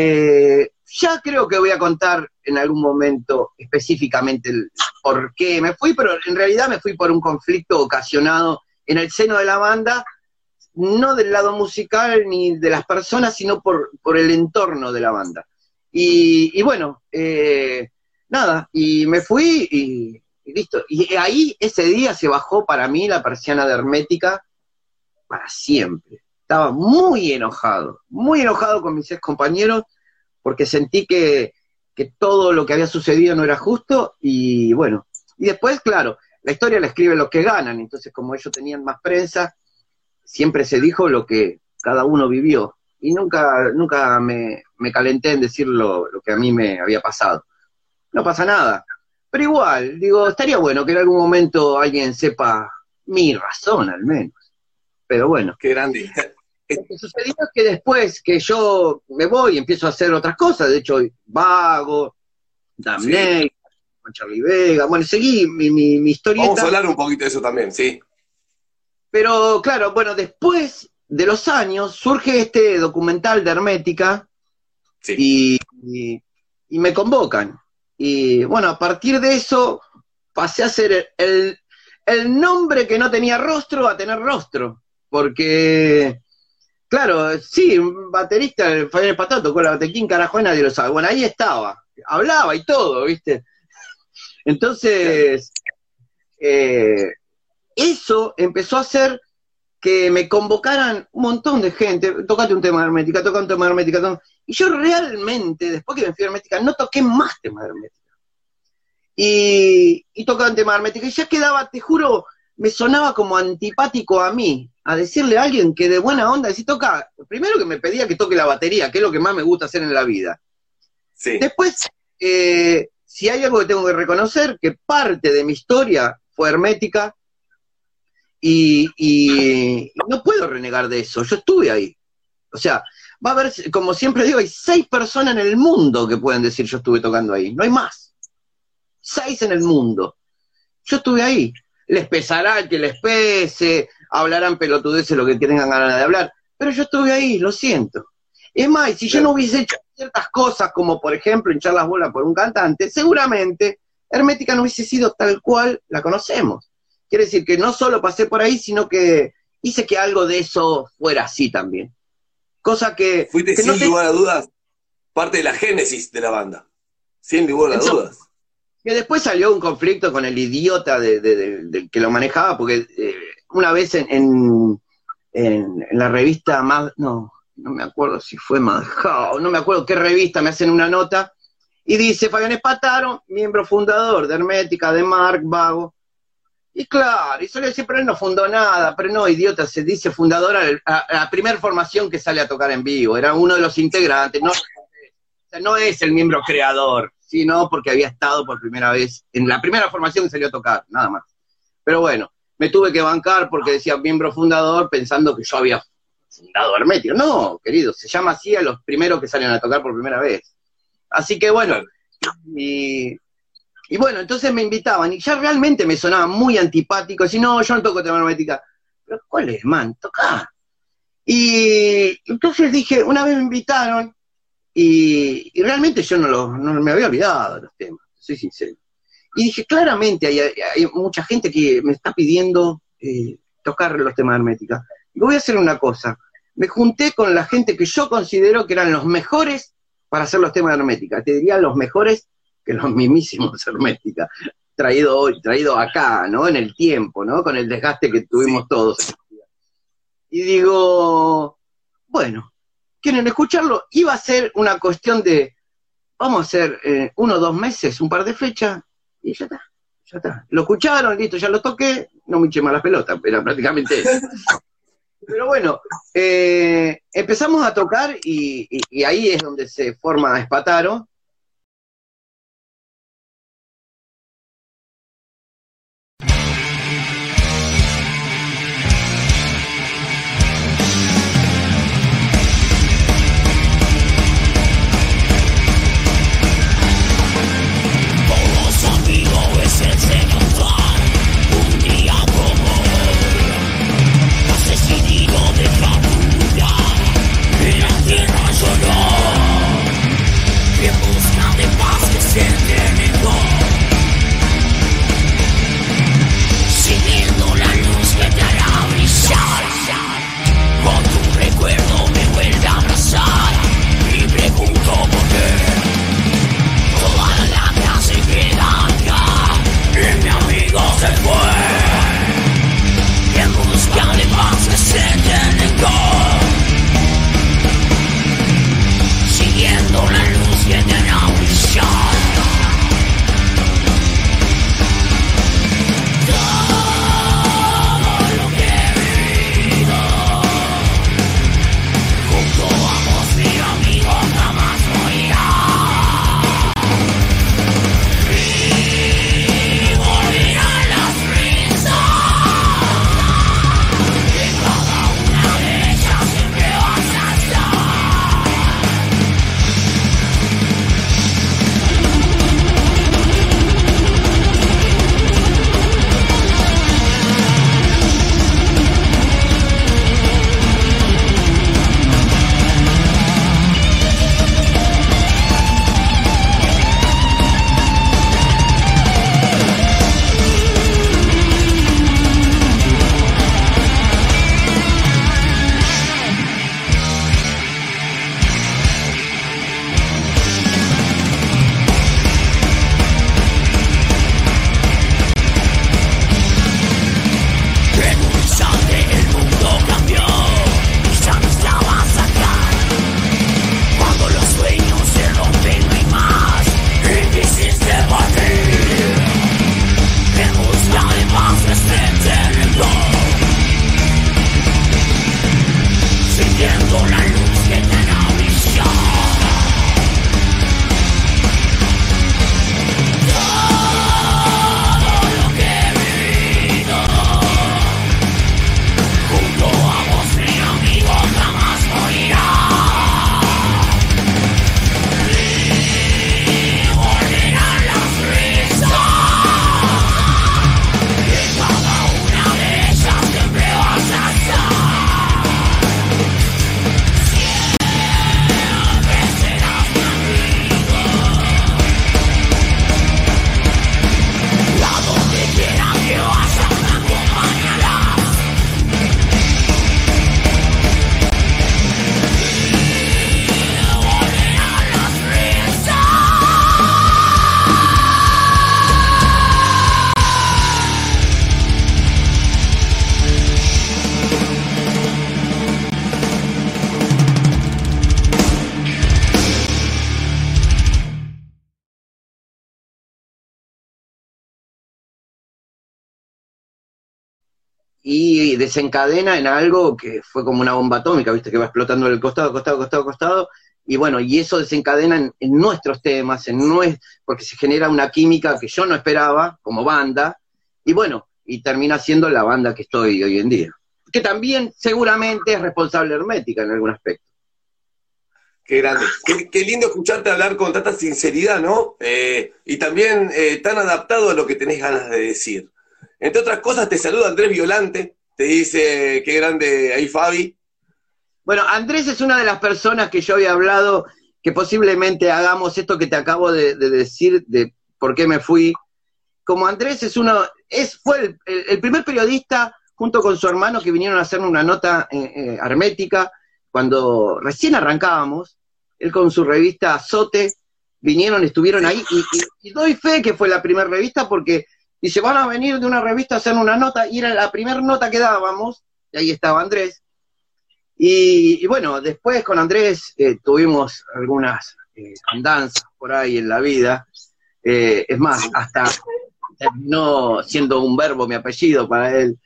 ya creo que voy a contar en algún momento específicamente el por qué me fui, pero en realidad me fui por un conflicto ocasionado en el seno de la banda, no del lado musical ni de las personas, sino por el entorno de la banda. Y bueno, nada, y me fui y listo. Y ahí ese día se bajó para mí la persiana de Hermética para siempre. Estaba muy enojado con mis ex compañeros, porque sentí que todo lo que había sucedido no era justo, y bueno, y después, claro, la historia la escriben los que ganan, entonces como ellos tenían más prensa, siempre se dijo lo que cada uno vivió, y nunca me calenté en decir lo que a mí me había pasado. No pasa nada, pero igual, digo, estaría bueno que en algún momento alguien sepa mi razón, al menos. Pero bueno. Qué grande. Lo que sucedió es que después que yo me voy y empiezo a hacer otras cosas, de hecho, Vago, Damnate, con Charlie Vega, bueno, seguí mi historieta. Vamos a hablar un poquito de eso también, sí. Pero claro, bueno, después de los años surge este documental de Hermética, sí. y me convocan. Y bueno, a partir de eso pasé a ser el nombre que no tenía rostro a tener rostro, porque... Claro, sí, un baterista, el Fabián Patán tocó la batería, ¿quién carajo nadie lo sabe? Bueno, ahí estaba, hablaba y todo, ¿viste? Entonces, eso empezó a hacer que me convocaran un montón de gente, tocate un tema de Hermética, toca un tema de Hermética, y yo realmente, después que me fui a Hermética, no toqué más temas de Hermética. Y tocaba un tema de Hermética, y ya quedaba, te juro, me sonaba como antipático a mí, a decirle a alguien que de buena onda, si toca, primero que me pedía que toque la batería, que es lo que más me gusta hacer en la vida. Sí. Después, si hay algo que tengo que reconocer, que parte de mi historia fue Hermética, y no puedo renegar de eso, yo estuve ahí. O sea, va a haber, como siempre digo, hay 6 personas en el mundo que pueden decir yo estuve tocando ahí, no hay más. 6 en el mundo. Yo estuve ahí. Les pesará el que les pese, hablarán pelotudeces lo que tengan ganas de hablar, pero yo estuve ahí, lo siento. Es más, si yo no hubiese hecho ciertas cosas, como por ejemplo hinchar las bolas por un cantante, seguramente Hermética no hubiese sido tal cual la conocemos. Quiere decir que no solo pasé por ahí, sino que hice que algo de eso fuera así también. Cosa que... Fuiste sin lugar a dudas parte de la génesis de la banda. Sin lugar a dudas. Que después salió un conflicto con el idiota del que lo manejaba, porque una vez en la revista no me acuerdo si fue Madhouse, no me acuerdo qué revista, me hacen una nota, y dice Fabián Espataro, miembro fundador de Hermética, de Mark, Vago, y claro, y solo decir, pero él no fundó nada, pero no, idiota, se dice fundador a la primera formación que sale a tocar en vivo, era uno de los integrantes, no es el miembro creador. Sí, no, porque había estado por primera vez, en la primera formación que salió a tocar, nada más. Pero bueno, me tuve que bancar porque decía miembro fundador pensando que yo había fundado Hermética. No, querido, se llama así a los primeros que salen a tocar por primera vez. Así que bueno, y bueno, entonces me invitaban y ya realmente me sonaba muy antipático, decir, no, yo no toco tema Hermética. Pero ¿cuál es, man? Tocá. Y entonces dije, una vez me invitaron y realmente yo no me había olvidado de los temas, soy sincero. Y dije, claramente hay mucha gente que me está pidiendo tocar los temas de Hermética. Y voy a hacer una cosa, me junté con la gente que yo considero que eran los mejores para hacer los temas de Hermética. Te diría los mejores que los mismísimos Hermética, traído acá, ¿no? En el tiempo, ¿no? Con el desgaste que tuvimos todos. Y digo, bueno, ¿quieren escucharlo? Iba a ser una cuestión de, vamos a hacer 1 o 2 meses, un par de fechas, y ya está. Lo escucharon, listo, ya lo toqué, no me eché más la pelota, era prácticamente eso. Pero bueno, empezamos a tocar y ahí es donde se forma Espataro. Y desencadena en algo que fue como una bomba atómica, viste, que va explotando del costado, y bueno, y eso desencadena en nuestros temas, porque se genera una química que yo no esperaba como banda, y bueno, y termina siendo la banda que estoy hoy en día. Que también seguramente es responsable Hermética en algún aspecto. Qué grande. Qué lindo escucharte hablar con tanta sinceridad, ¿no? Y también tan adaptado a lo que tenés ganas de decir. Entre otras cosas, te saluda Andrés Violante, te dice qué grande ahí Fabi. Bueno, Andrés es una de las personas que yo había hablado que posiblemente hagamos esto que te acabo de decir, de por qué me fui. Como Andrés fue el primer periodista, junto con su hermano, que vinieron a hacer una nota hermética, cuando recién arrancábamos, él con su revista Azote, estuvieron ahí, y doy fe que fue la primera revista, porque dice, van a venir de una revista a hacer una nota, y era la primera nota que dábamos, y ahí estaba Andrés. Y bueno, después con Andrés tuvimos algunas andanzas por ahí en la vida, es más, hasta terminó siendo un verbo mi apellido para él.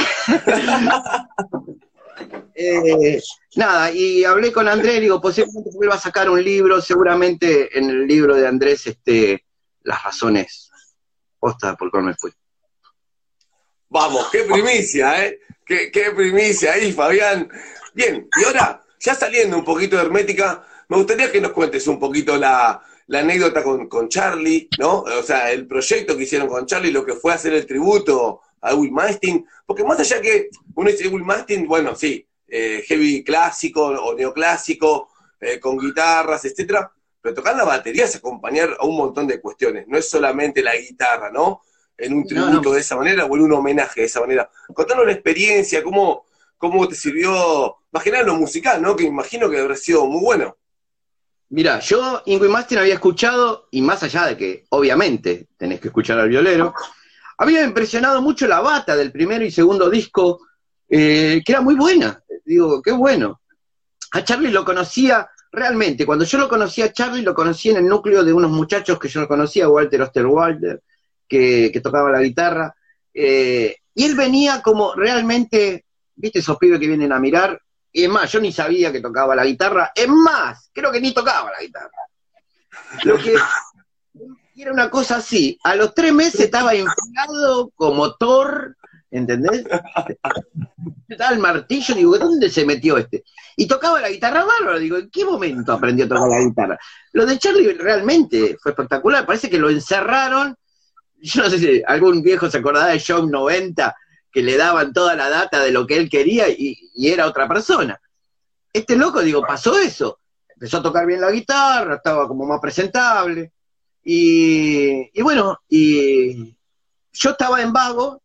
Nada, y hablé con Andrés, digo, posiblemente vuelva a sacar un libro, seguramente en el libro de Andrés las razones postas por cuál me fui. Vamos, qué primicia, ¿eh? Qué primicia ahí, Fabián. Bien, y ahora, ya saliendo un poquito de Hermética, me gustaría que nos cuentes un poquito la anécdota con Charlie, ¿no? O sea, el proyecto que hicieron con Charlie, lo que fue hacer el tributo a Will Mastin, porque más allá que uno dice Will Mastin, bueno, sí, heavy clásico o neoclásico, con guitarras, etcétera, pero tocar la batería es acompañar a un montón de cuestiones, no es solamente la guitarra, ¿no? En un tributo de esa manera o en un homenaje de esa manera. Contanos la experiencia, cómo te sirvió, más que nada lo musical, ¿no? Que imagino que habrá sido muy bueno. Mira, yo Ingrid Mastin había escuchado, y más allá de que obviamente tenés que escuchar al violero, había impresionado mucho la bata del primero y segundo disco, que era muy buena. Digo, qué bueno. A Charlie lo conocía realmente. Cuando yo lo conocí a Charlie, lo conocí en el núcleo de unos muchachos que yo no conocía, Walter Osterwalder, que tocaba la guitarra. Y él venía como realmente, viste esos pibes que vienen a mirar. Y es más, yo ni sabía que tocaba la guitarra. Es más, creo que ni tocaba la guitarra. Lo que era una cosa así. A los 3 meses estaba inflado como Thor, ¿entendés? Estaba el martillo, digo, ¿dónde se metió este? Y tocaba la guitarra bárbaro, digo, ¿en qué momento aprendió a tocar la guitarra? Lo de Charlie realmente fue espectacular, parece que lo encerraron. Yo no sé si algún viejo se acordará de Show 90, que le daban toda la data de lo que él quería y era otra persona. Este loco, digo, pasó eso. Empezó a tocar bien la guitarra, estaba como más presentable. Y bueno, y yo estaba en Vago,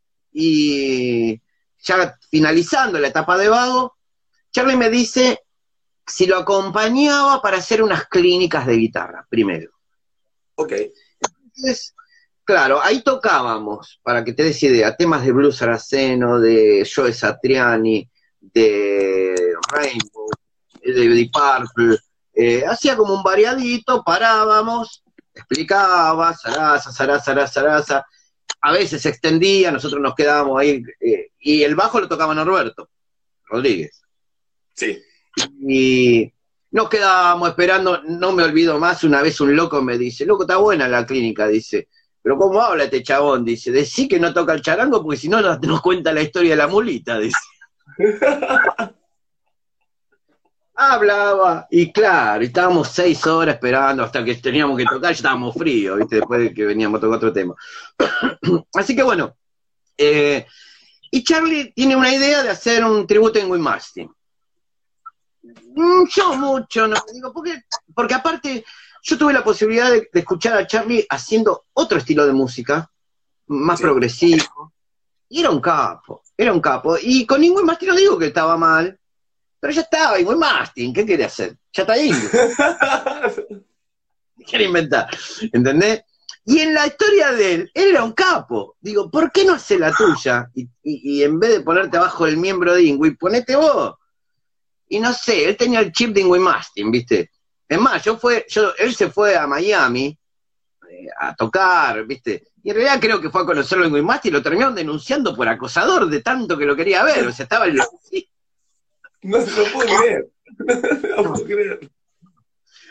y ya finalizando la etapa de Vago, Charlie me dice si lo acompañaba para hacer unas clínicas de guitarra, primero. Ok. Entonces, claro, ahí tocábamos, para que te des idea, temas de Blues Saraceno, de Joe Satriani, de Rainbow, de Deep Purple, hacía como un variadito, parábamos, explicaba, zaraza, a veces se extendía, nosotros nos quedábamos ahí, y el bajo lo tocaba Norberto Rodríguez. Sí. Y nos quedábamos esperando, no me olvido más, una vez un loco me dice, loco, está buena la clínica, dice, pero ¿cómo habla este chabón? Dice, decí que no toca el charango porque si no nos cuenta la historia de la mulita, dice. Hablaba, y claro, y estábamos 6 horas esperando hasta que teníamos que tocar, ya estábamos fríos, ¿viste? Después de que veníamos a tocar otro tema. Así que bueno, y Charlie tiene una idea de hacer un tributo en Will Mastin. Yo mucho, no digo, porque aparte yo tuve la posibilidad de escuchar a Charlie haciendo otro estilo de música, más progresivo, y era un capo, y con Ingrid Mastin no digo que estaba mal, pero ya estaba Ingrid Mastin, ¿qué quiere hacer? Ya está ahí. ¿Qué quiere inventar? ¿Entendés? Y en la historia de él era un capo. Digo, ¿por qué no hace la tuya? Y en vez de ponerte abajo el miembro de Ingrid, ponete vos. Y no sé, él tenía el chip de Ingrid Mastin, ¿viste? Es más, él se fue a Miami a tocar, ¿viste? Y en realidad creo que fue a conocerlo en Ingrid Mastin y lo terminaron denunciando por acosador de tanto que lo quería ver. O sea, estaba en No se lo puedo creer. No puedo creer.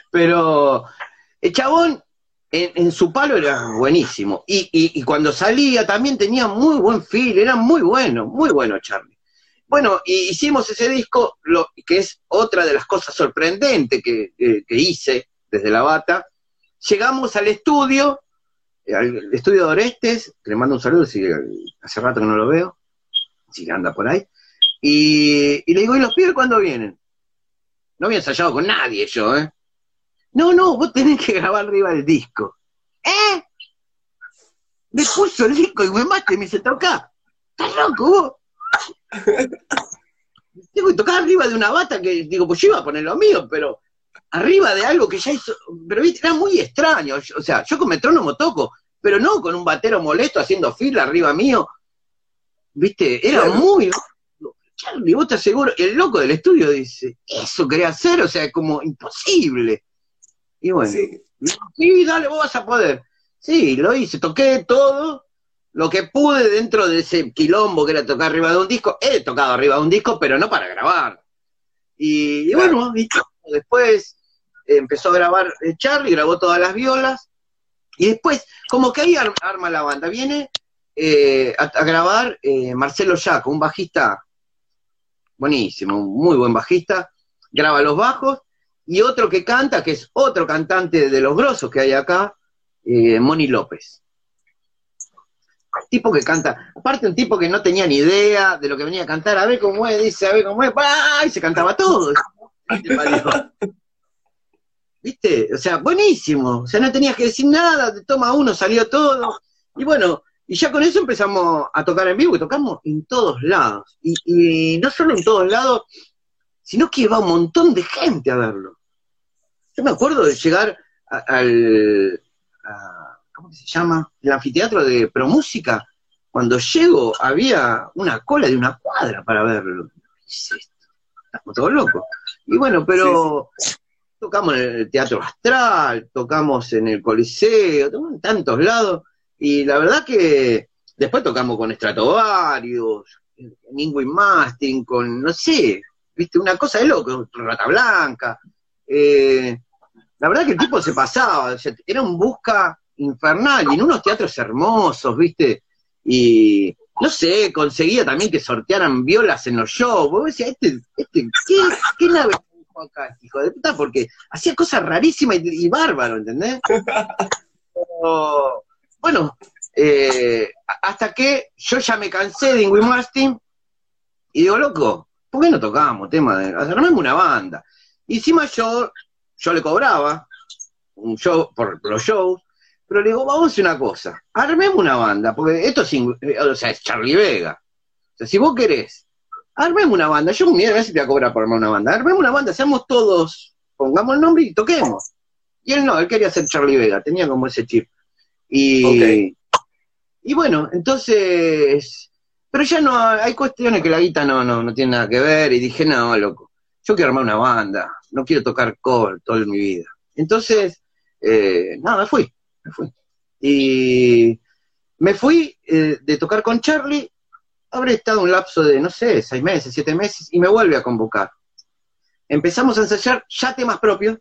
Pero el chabón en su palo era buenísimo. Y cuando salía también tenía muy buen feel, era muy bueno Charly. Bueno, y hicimos ese disco, que es otra de las cosas sorprendentes que hice desde La Bata. Llegamos al estudio de Orestes, que le mando un saludo, si hace rato que no lo veo, si anda por ahí, y le digo, ¿y los pibes cuándo vienen? No había ensayado con nadie yo, ¿eh? No, vos tenés que grabar arriba del disco. ¿Eh? Me puso el disco y me mate y me dice, toca. ¿Estás loco vos? Tengo que tocar arriba de una bata que, digo, pues yo iba a poner lo mío, pero arriba de algo que ya hizo, pero viste, era muy extraño. O sea, yo con metrónomo toco, pero no con un batero molesto haciendo fila arriba mío. Viste, era muy... Charly, vos te aseguro, el loco del estudio dice, ¿eso querés hacer? O sea, es como imposible. Y bueno, sí, dale, vos vas a poder. Sí, lo hice, toqué todo lo que pude dentro de ese quilombo que era tocar arriba de un disco. He tocado arriba de un disco, pero no para grabar. Y bueno, después empezó a grabar Charly, grabó todas las violas, y después, como que ahí arma la banda. Viene a grabar Marcelo Yaco, un bajista buenísimo, muy buen bajista, graba los bajos, y otro que canta, que es otro cantante de los grosos que hay acá, Moni López. Tipo que canta, aparte un tipo que no tenía ni idea de lo que venía a cantar, a ver cómo es, dice, a ver cómo es, y se cantaba todo. ¿Viste? O sea, buenísimo, o sea, no tenías que decir nada, de toma uno, salió todo, y bueno, y ya con eso empezamos a tocar en vivo, y tocamos en todos lados, y no solo en todos lados, sino que iba un montón de gente a verlo. Yo me acuerdo de llegar ¿cómo se llama? El anfiteatro de Promúsica. Cuando llego había una cola de una cuadra para verlo. ¿Qué es esto? Estamos todos locos. Y bueno, pero tocamos en el Teatro Astral, tocamos en el Coliseo, tocamos en tantos lados, y la verdad que después tocamos con Stratovarius, Ingrid Mastin, con, no sé, viste, una cosa de loco, Rata Blanca. La verdad que el tipo se pasaba, o sea, era un busca infernal, y en unos teatros hermosos, viste, y no sé, conseguía también que sortearan violas en los shows. Vos decías, ¿qué nave acá, hijo de puta? Porque hacía cosas rarísimas y bárbaro, ¿entendés? Pero, bueno, hasta que yo ya me cansé de Ingrid Mastin, y digo, loco, ¿por qué no tocábamos tema de armemos una banda? Y encima yo le cobraba un show por los shows, pero le digo, vamos a hacer una cosa, armemos una banda, porque esto es Charly Vega. O sea, si vos querés, armemos una banda, yo mira, a ver si te voy a cobrar por armar una banda, armemos una banda, seamos todos, pongamos el nombre y toquemos. Y él no, él quería ser Charly Vega, tenía como ese chip. Y bueno, entonces, pero ya no, hay cuestiones que la guita no tiene nada que ver, y dije, no, loco, yo quiero armar una banda, no quiero tocar cover toda mi vida. Entonces, nada, me fui. Y me fui de tocar con Charly, habré estado un lapso de, no sé, 6 meses, 7 meses, y me vuelve a convocar. Empezamos a ensayar ya temas propios,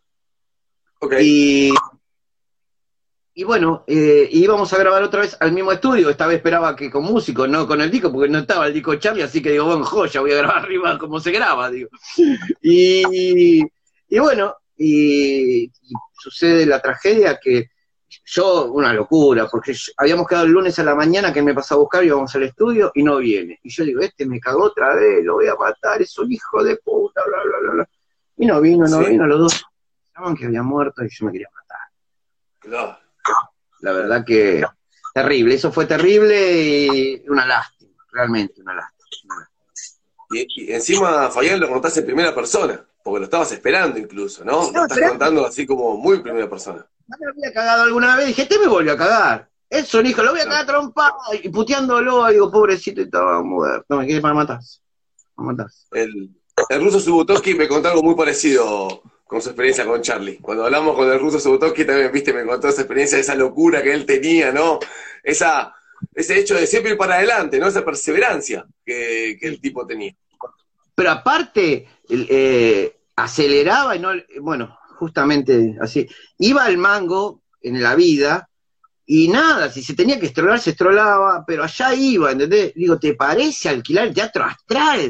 y bueno, íbamos a grabar otra vez al mismo estudio. Esta vez esperaba que con músicos, no con el disco, porque no estaba el disco de Charly, así que digo, bueno, joya, voy a grabar arriba como se graba, digo. Y bueno, y sucede la tragedia que yo, una locura, porque habíamos quedado el lunes a la mañana que me pasó a buscar y íbamos al estudio y no viene. Y yo digo, me cagó otra vez, lo voy a matar, es un hijo de puta, bla, bla, bla, bla. Y no vino, los dos pensaban que había muerto y yo me quería matar. Claro. La verdad que terrible, eso fue terrible y una lástima, realmente una lástima. Y encima, Fabián, lo contaste en primera persona, porque lo estabas esperando incluso, ¿no? Lo estás contando así como muy en primera persona. Me había cagado alguna vez, dije, me volvió a cagar. Eso, hijo, lo voy a cagar trompado, y puteándolo, digo, pobrecito, estaba muerto, no me quedé para matarse. El ruso Subotovsky me contó algo muy parecido con su experiencia con Charly. Cuando hablamos con el ruso Subotovsky también, viste, me contó esa experiencia, esa locura que él tenía, ¿no? Ese hecho de siempre ir para adelante, ¿no? Esa perseverancia que el tipo tenía. Pero aparte, aceleraba y no, bueno, justamente así. Iba al mango en la vida, y nada, si se tenía que estrolar, se estrolaba, pero allá iba, ¿entendés? Digo, ¿te parece alquilar el Teatro Astral?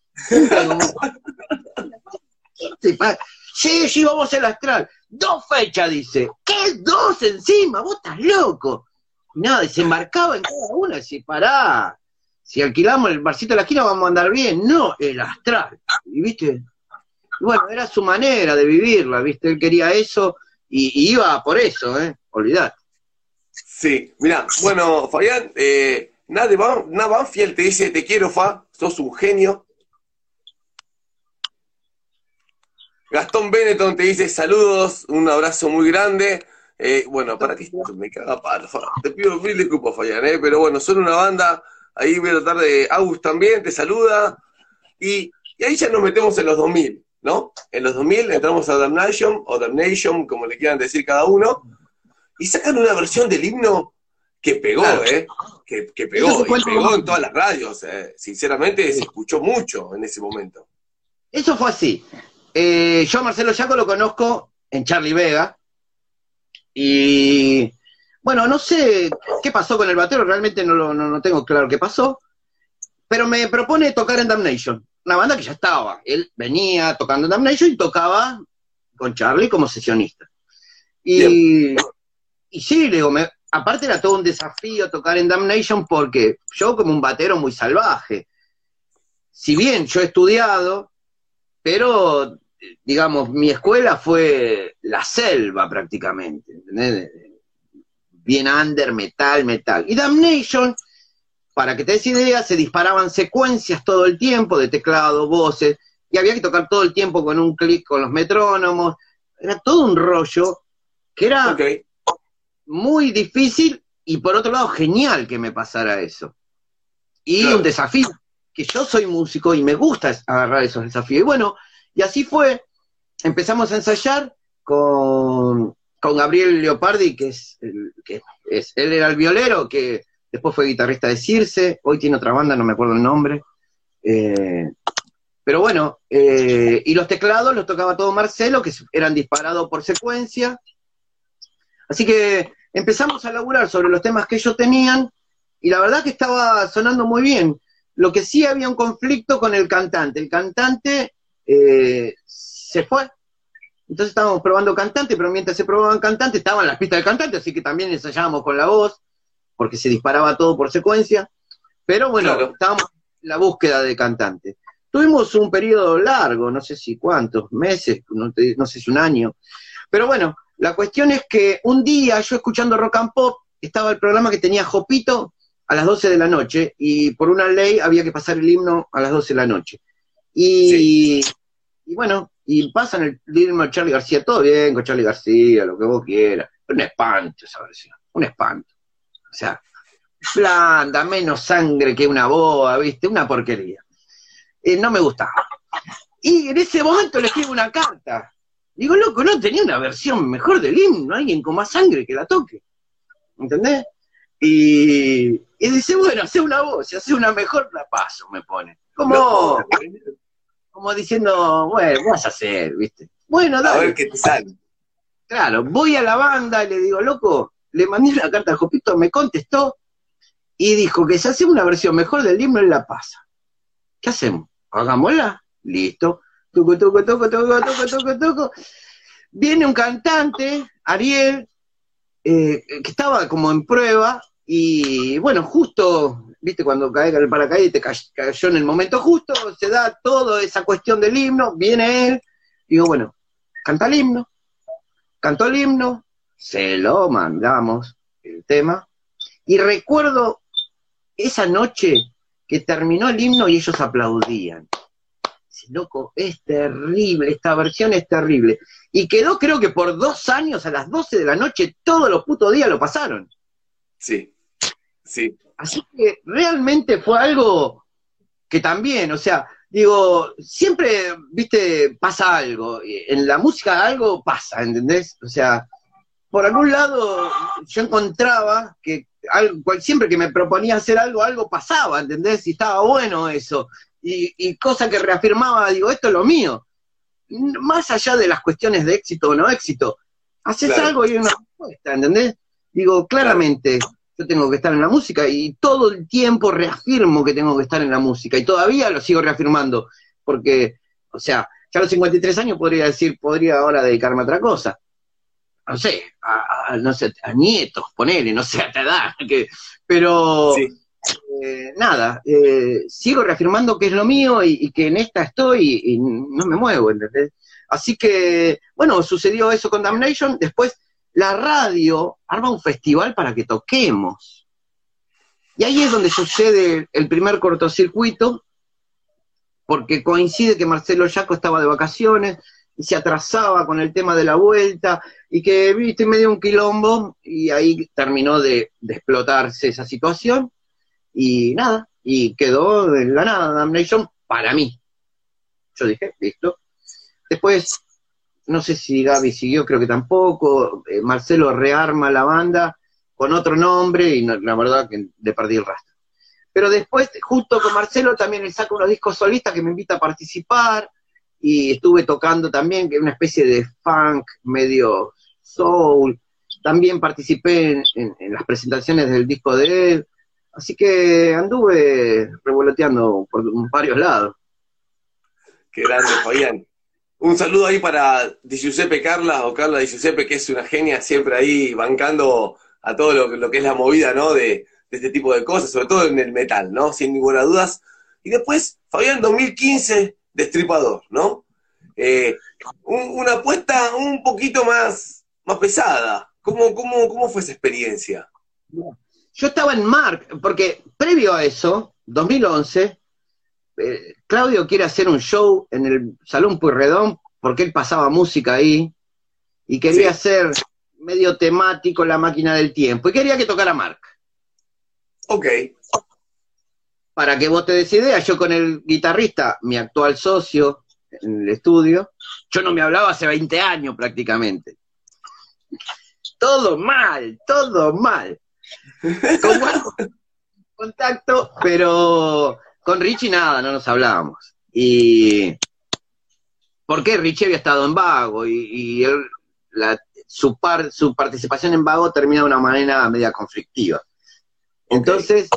Sí, sí, vamos al Astral. 2 fechas, dice. ¿Qué 2 encima? Vos estás loco. Y nada, y se embarcaba en cada una, y decía, pará, si alquilamos el barcito de la esquina vamos a andar bien. No, el Astral. Y viste, bueno, era su manera de vivirla, viste, él quería eso, y iba por eso, olvidate. Sí, mira, bueno, Fabián, Nada Banfield te dice, te quiero, Fa, sos un genio. Gastón Benetton te dice, saludos, un abrazo muy grande. Bueno, para que me caga palo, Fa. Te pido mil disculpas, Fabián, pero bueno, son una banda, ahí voy a tratar de... Agus también te saluda, y ahí ya nos metemos en los 2000, ¿no? En los 2000 entramos a Damnation, o Damnation, como le quieran decir cada uno, y sacan una versión del himno que pegó, Claro. Que pegó, y pegó en todas las radios, sinceramente se escuchó mucho en ese momento. Eso fue así. Yo a Marcelo Yaco lo conozco en Charlie Vega, y bueno, no sé qué pasó con el batero, realmente no tengo claro qué pasó, pero me propone tocar en Damnation, una banda que ya estaba. Él venía tocando en Damnation y tocaba con Charlie como sesionista. Y sí, le digo, aparte era todo un desafío tocar en Damnation, porque yo como un batero muy salvaje, si bien yo he estudiado, pero digamos, mi escuela fue la selva prácticamente, ¿entendés? Bien under, metal. Y Damnation, para que te des idea, se disparaban secuencias todo el tiempo de teclado, voces, y había que tocar todo el tiempo con un clic con los metrónomos. Era todo un rollo que era muy difícil, y por otro lado genial que me pasara eso. Y claro, un desafío, que yo soy músico y me gusta agarrar esos desafíos. Y bueno, y así fue. Empezamos a ensayar con Gabriel Leopardi, él era el violero, que después fue guitarrista de Circe, hoy tiene otra banda, no me acuerdo el nombre. Pero bueno, y los teclados los tocaba todo Marcelo, que eran disparados por secuencia. Así que empezamos a laburar sobre los temas que ellos tenían, y la verdad que estaba sonando muy bien. Lo que sí, había un conflicto con el cantante. El cantante se fue. Entonces estábamos probando cantante, pero mientras se probaban cantante, estaban las pistas del cantante, así que también ensayábamos con la voz, porque se disparaba todo por secuencia. Pero bueno, claro, estábamos en la búsqueda de cantante. Tuvimos un periodo largo, no sé si cuántos meses, no sé si un año. Pero bueno, la cuestión es que un día, yo escuchando rock and pop, estaba el programa que tenía Jopito a las 12 de la noche, y por una ley había que pasar el himno a las 12 de la noche. Y bueno, y pasan el himno de Charly García, todo bien con Charly García, lo que vos quieras. Un espanto esa versión, un espanto. O sea, blanda, menos sangre que una boa, ¿viste? Una porquería. No me gustaba. Y en ese momento le escribo una carta. Digo, loco, no tenía una versión mejor del himno, alguien con más sangre que la toque. ¿Entendés? Y dice, bueno, hace una voz, si hace una mejor, la paso, me pone. Como diciendo, bueno, vas a hacer, ¿viste? Bueno, dale. A ver qué te sale. Claro, voy a la banda y le digo, loco, le mandé una carta a Jopito, me contestó, y dijo que si hace una versión mejor del himno, él la pasa. ¿Qué hacemos? Hagámosla. Listo. Toco, toco, toco, toco, toco, toco, toco. Viene un cantante, Ariel, que estaba como en prueba, y bueno, justo, viste, cuando cae el paracaídas y te cayó en el momento justo, se da toda esa cuestión del himno, viene él, digo, bueno, canta el himno, cantó el himno, se lo mandamos, el tema, y recuerdo esa noche que terminó el himno y ellos aplaudían. Loco, es terrible, esta versión es terrible. Y quedó, creo que por 2 años, a las 12 de la noche, todos los putos días lo pasaron. Sí, sí. Así que realmente fue algo que también, o sea, digo, siempre, viste, pasa algo. En la música algo pasa, ¿entendés? O sea, por algún lado yo encontraba que siempre que me proponía hacer algo, algo pasaba, ¿entendés? Y estaba bueno eso. Y cosa que reafirmaba, digo, esto es lo mío. más allá de las cuestiones de éxito o no éxito, haces Claro. algo y hay una respuesta, ¿entendés? Digo, claramente yo tengo que estar en la música y todo el tiempo reafirmo que tengo que estar en la música y todavía lo sigo reafirmando, porque, o sea, ya a los 53 años podría decir, podría ahora dedicarme a otra cosa. No sé, no sé, a nietos, ponele, no sé, a esta edad, pero Sí. nada, sigo reafirmando que es lo mío y que en esta estoy y no me muevo, ¿entendés? Así que, bueno, sucedió eso con Damnation, después la radio arma un festival para que toquemos. Y ahí es donde sucede el primer cortocircuito, porque coincide que Marcelo Yaco estaba de vacaciones y se atrasaba con el tema de la vuelta, y que, viste, medio un quilombo, y ahí terminó de explotarse esa situación, y nada, y quedó en la nada Damnation para mí. Yo dije, listo. Después, no sé si Gaby siguió, creo que tampoco, Marcelo rearma la banda con otro nombre, y no, la verdad que le perdí el rastro. Pero después, justo con Marcelo, también le saco unos discos solistas que me invita a participar, y estuve tocando también, que es una especie de funk, medio soul. También participé en las presentaciones del disco de él, así que anduve revoloteando por varios lados. Qué grande, Fabián. Un saludo ahí para Di Giuseppe Carla, o Carla Di Giuseppe, que es una genia siempre ahí bancando a todo lo que es la movida, ¿no? De este tipo de cosas, sobre todo en el metal, ¿no? Sin ninguna duda. Y después, Fabián, 2015, Destripador, ¿no? Una apuesta un poquito más pesada. ¿Cómo fue esa experiencia? Yo estaba en Mark, porque previo a eso, 2011, Claudio quiere hacer un show en el Salón Pueyrredón, porque él pasaba música ahí, y quería hacer medio temático La Máquina del Tiempo, y quería que tocara Mark. Ok. Para que vos te des idea, yo con el guitarrista, mi actual socio en el estudio, yo no me hablaba hace 20 años prácticamente. Todo mal, todo mal. Con buen contacto, pero con Richie nada, no nos hablábamos. Y porque Richie había estado en Vago, y él, su participación en Vago termina de una manera media conflictiva. Entonces,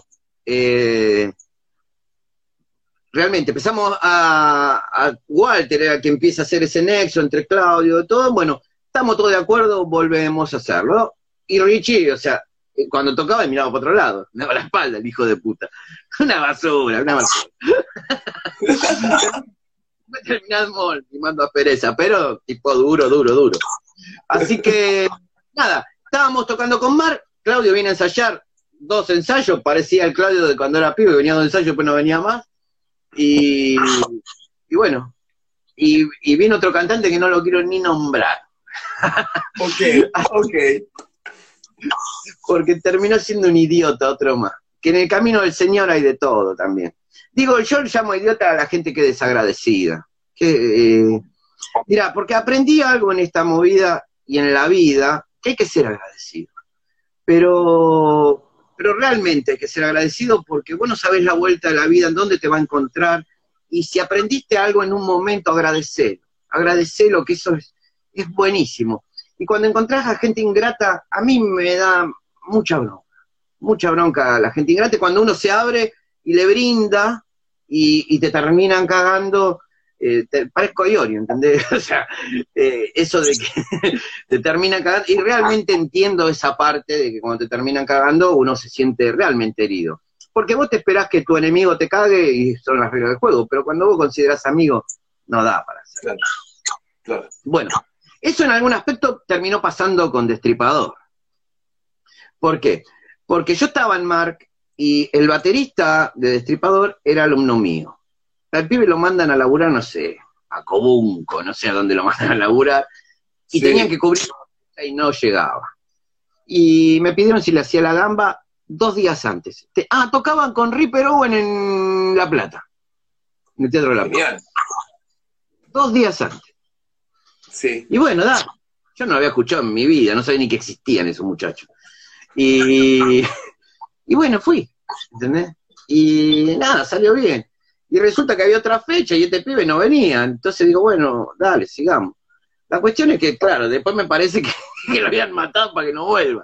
realmente empezamos a Walter era el que empieza a hacer ese nexo entre Claudio y todo. Bueno, estamos todos de acuerdo, volvemos a hacerlo. Y Richie, o sea, cuando tocaba miraba para otro lado, me daba la espalda el hijo de puta. Una basura. Me terminamos limando a pereza, pero tipo duro. Así que, nada, estábamos tocando con Mark, Claudio viene a ensayar 2 ensayos, parecía el Claudio de cuando era pibe, venía 2 ensayos, pero no venía más. Y bueno, y vino otro cantante que no lo quiero ni nombrar. Ok. Porque terminó siendo un idiota, otro más. Que en el camino del Señor hay de todo también. Digo, yo llamo idiota a la gente que es desagradecida. Mira, porque aprendí algo en esta movida y en la vida, que hay que ser agradecido. Pero realmente hay que ser agradecido, porque vos no sabés la vuelta de la vida, en dónde te va a encontrar, y si aprendiste algo en un momento, agradecelo, que eso es buenísimo. Y cuando encontrás a gente ingrata, a mí me da mucha bronca a la gente ingrata, y cuando uno se abre y le brinda, y te terminan cagando, parezco Iorio, ¿entendés? O sea, eso de que te terminan cagando, y realmente entiendo esa parte de que cuando te terminan cagando uno se siente realmente herido. Porque vos te esperás que tu enemigo te cague y son las reglas del juego, pero cuando vos considerás amigo, no da para hacerlo. Claro. Bueno, eso en algún aspecto terminó pasando con Destripador. ¿Por qué? Porque yo estaba en Mark y el baterista de Destripador era alumno mío. Al pibe lo mandan a laburar, no sé, a Cobunco, no sé a dónde lo mandan a laburar, y tenían que cubrir y no llegaba. Y me pidieron si le hacía la gamba 2 días antes. Tocaban con Ripper Owen en La Plata, en el Teatro de La Plata. Genial. 2 días antes. Sí. Y bueno, yo no lo había escuchado en mi vida, no sabía ni que existían esos muchachos. Y bueno, fui, ¿entendés? Y nada, salió bien. Y resulta que había otra fecha y este pibe no venía. Entonces digo, bueno, dale, sigamos. La cuestión es que, claro, después me parece que lo habían matado para que no vuelva.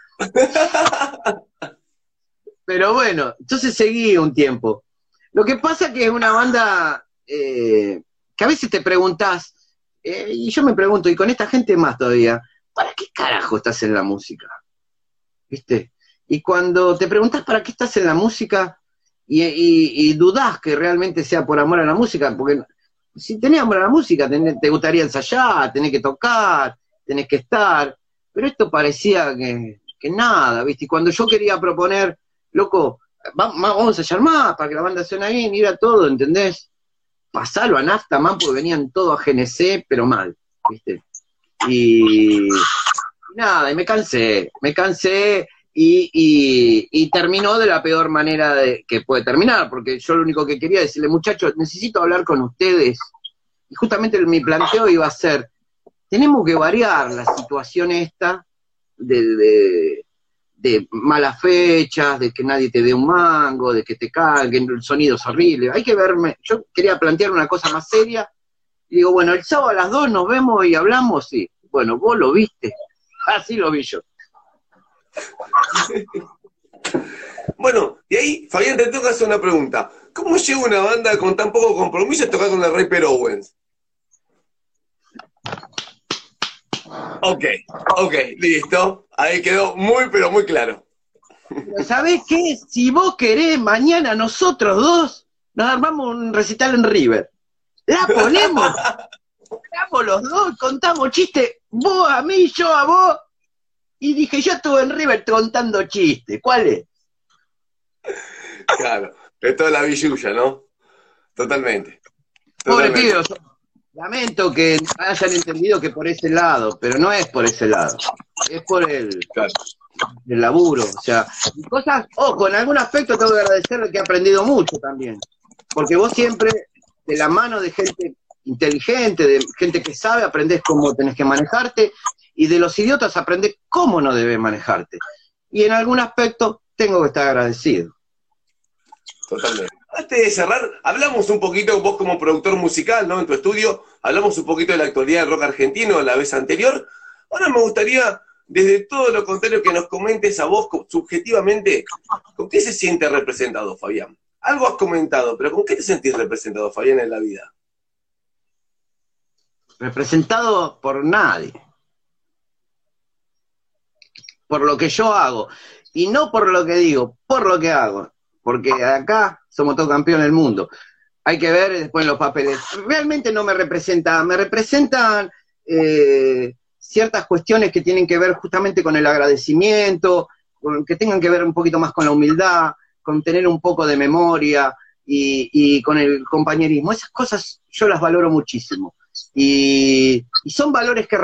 Pero bueno, entonces seguí un tiempo. Lo que pasa es que es una banda que a veces te preguntás, y yo me pregunto, y con esta gente más todavía, ¿para qué carajo estás en la música? ¿Viste? Y cuando te preguntás para qué estás en la música y dudás que realmente sea por amor a la música, porque si tenés amor a la música, te gustaría ensayar, tenés que tocar, tenés que estar, pero esto parecía que nada, ¿viste? Y cuando yo quería proponer, loco, vamos a ensayar más para que la banda suene bien, ir a todo, ¿entendés? Pasalo a Nafta, man, porque venían todos a GNC, pero mal, ¿viste? Y nada, y me cansé y terminó de la peor manera que puede terminar, porque yo lo único que quería decirle, muchachos, necesito hablar con ustedes, y justamente mi planteo iba a ser, tenemos que variar la situación esta de malas fechas, de que nadie te dé un mango, de que te caguen, el sonido es horrible, hay que verme, yo quería plantear una cosa más seria, y digo, bueno, el sábado a las 2 nos vemos y hablamos, sí, bueno, vos lo viste, así lo vi yo. Bueno, y ahí, Fabián, te tengo que hacer una pregunta. ¿Cómo llega una banda con tan poco compromiso a tocar con el Rey Owens? Ok, listo. Ahí quedó muy, pero muy claro. ¿Sabés qué? Si vos querés, mañana nosotros dos nos armamos un recital en River. La ponemos, estamos los dos, contamos chistes, vos a mí, yo a vos, y dije, yo estuve en River contando chistes, ¿cuál es? Claro, es toda la villuya, ¿no? Totalmente. Pobre pibe, lamento que hayan entendido que por ese lado, pero no es por ese lado, es por el laburo, o sea, cosas, ojo, en algún aspecto tengo que agradecerle que he aprendido mucho también, porque vos siempre, de la mano de gente inteligente, de gente que sabe, aprendés cómo tenés que manejarte, y de los idiotas aprendés cómo no debes manejarte, y en algún aspecto tengo que estar agradecido. Totalmente. Antes de cerrar, hablamos un poquito, vos como productor musical, ¿no? En tu estudio, hablamos un poquito de la actualidad del rock argentino la vez anterior. Ahora me gustaría, desde todo lo contrario, que nos comentes a vos subjetivamente, ¿con qué se siente representado, Fabián? Algo has comentado, pero ¿con qué te sentís representado, Fabián, en la vida? Representado por nadie. Por lo que yo hago. Y no por lo que digo, por lo que hago. Porque acá somos todos campeones del mundo. Hay que ver después los papeles. Realmente no me representan, me representan ciertas cuestiones que tienen que ver justamente con el agradecimiento, que tengan que ver un poquito más con la humildad, con tener un poco de memoria y con el compañerismo. Esas cosas yo las valoro muchísimo. Y son valores que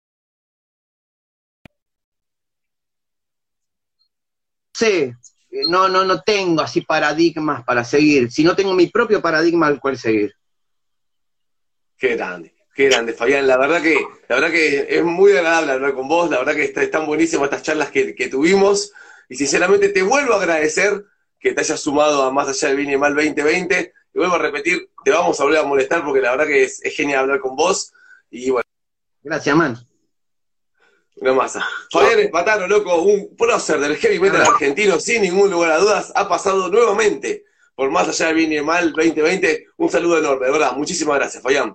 sé. No tengo así paradigmas para seguir, sino tengo mi propio paradigma al cual seguir. Qué grande, Fabián. La verdad que es muy agradable hablar con vos, la verdad que están buenísimas estas charlas que tuvimos, y sinceramente te vuelvo a agradecer que te hayas sumado a Más Allá del Bien y Mal 2020, y vuelvo a repetir, te vamos a volver a molestar porque la verdad que es genial hablar con vos, y bueno. Gracias, man. Una masa. Fabián Espataro, loco, un prócer del heavy metal argentino, sin ningún lugar a dudas, ha pasado nuevamente por Más Allá del Bien y el Mal 2020. Un saludo enorme, de verdad. Muchísimas gracias, Fabián.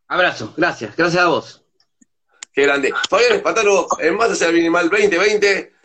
Abrazo, gracias a vos. Qué grande. Fabián Espataro, en Más Allá del Bien y el Mal 2020.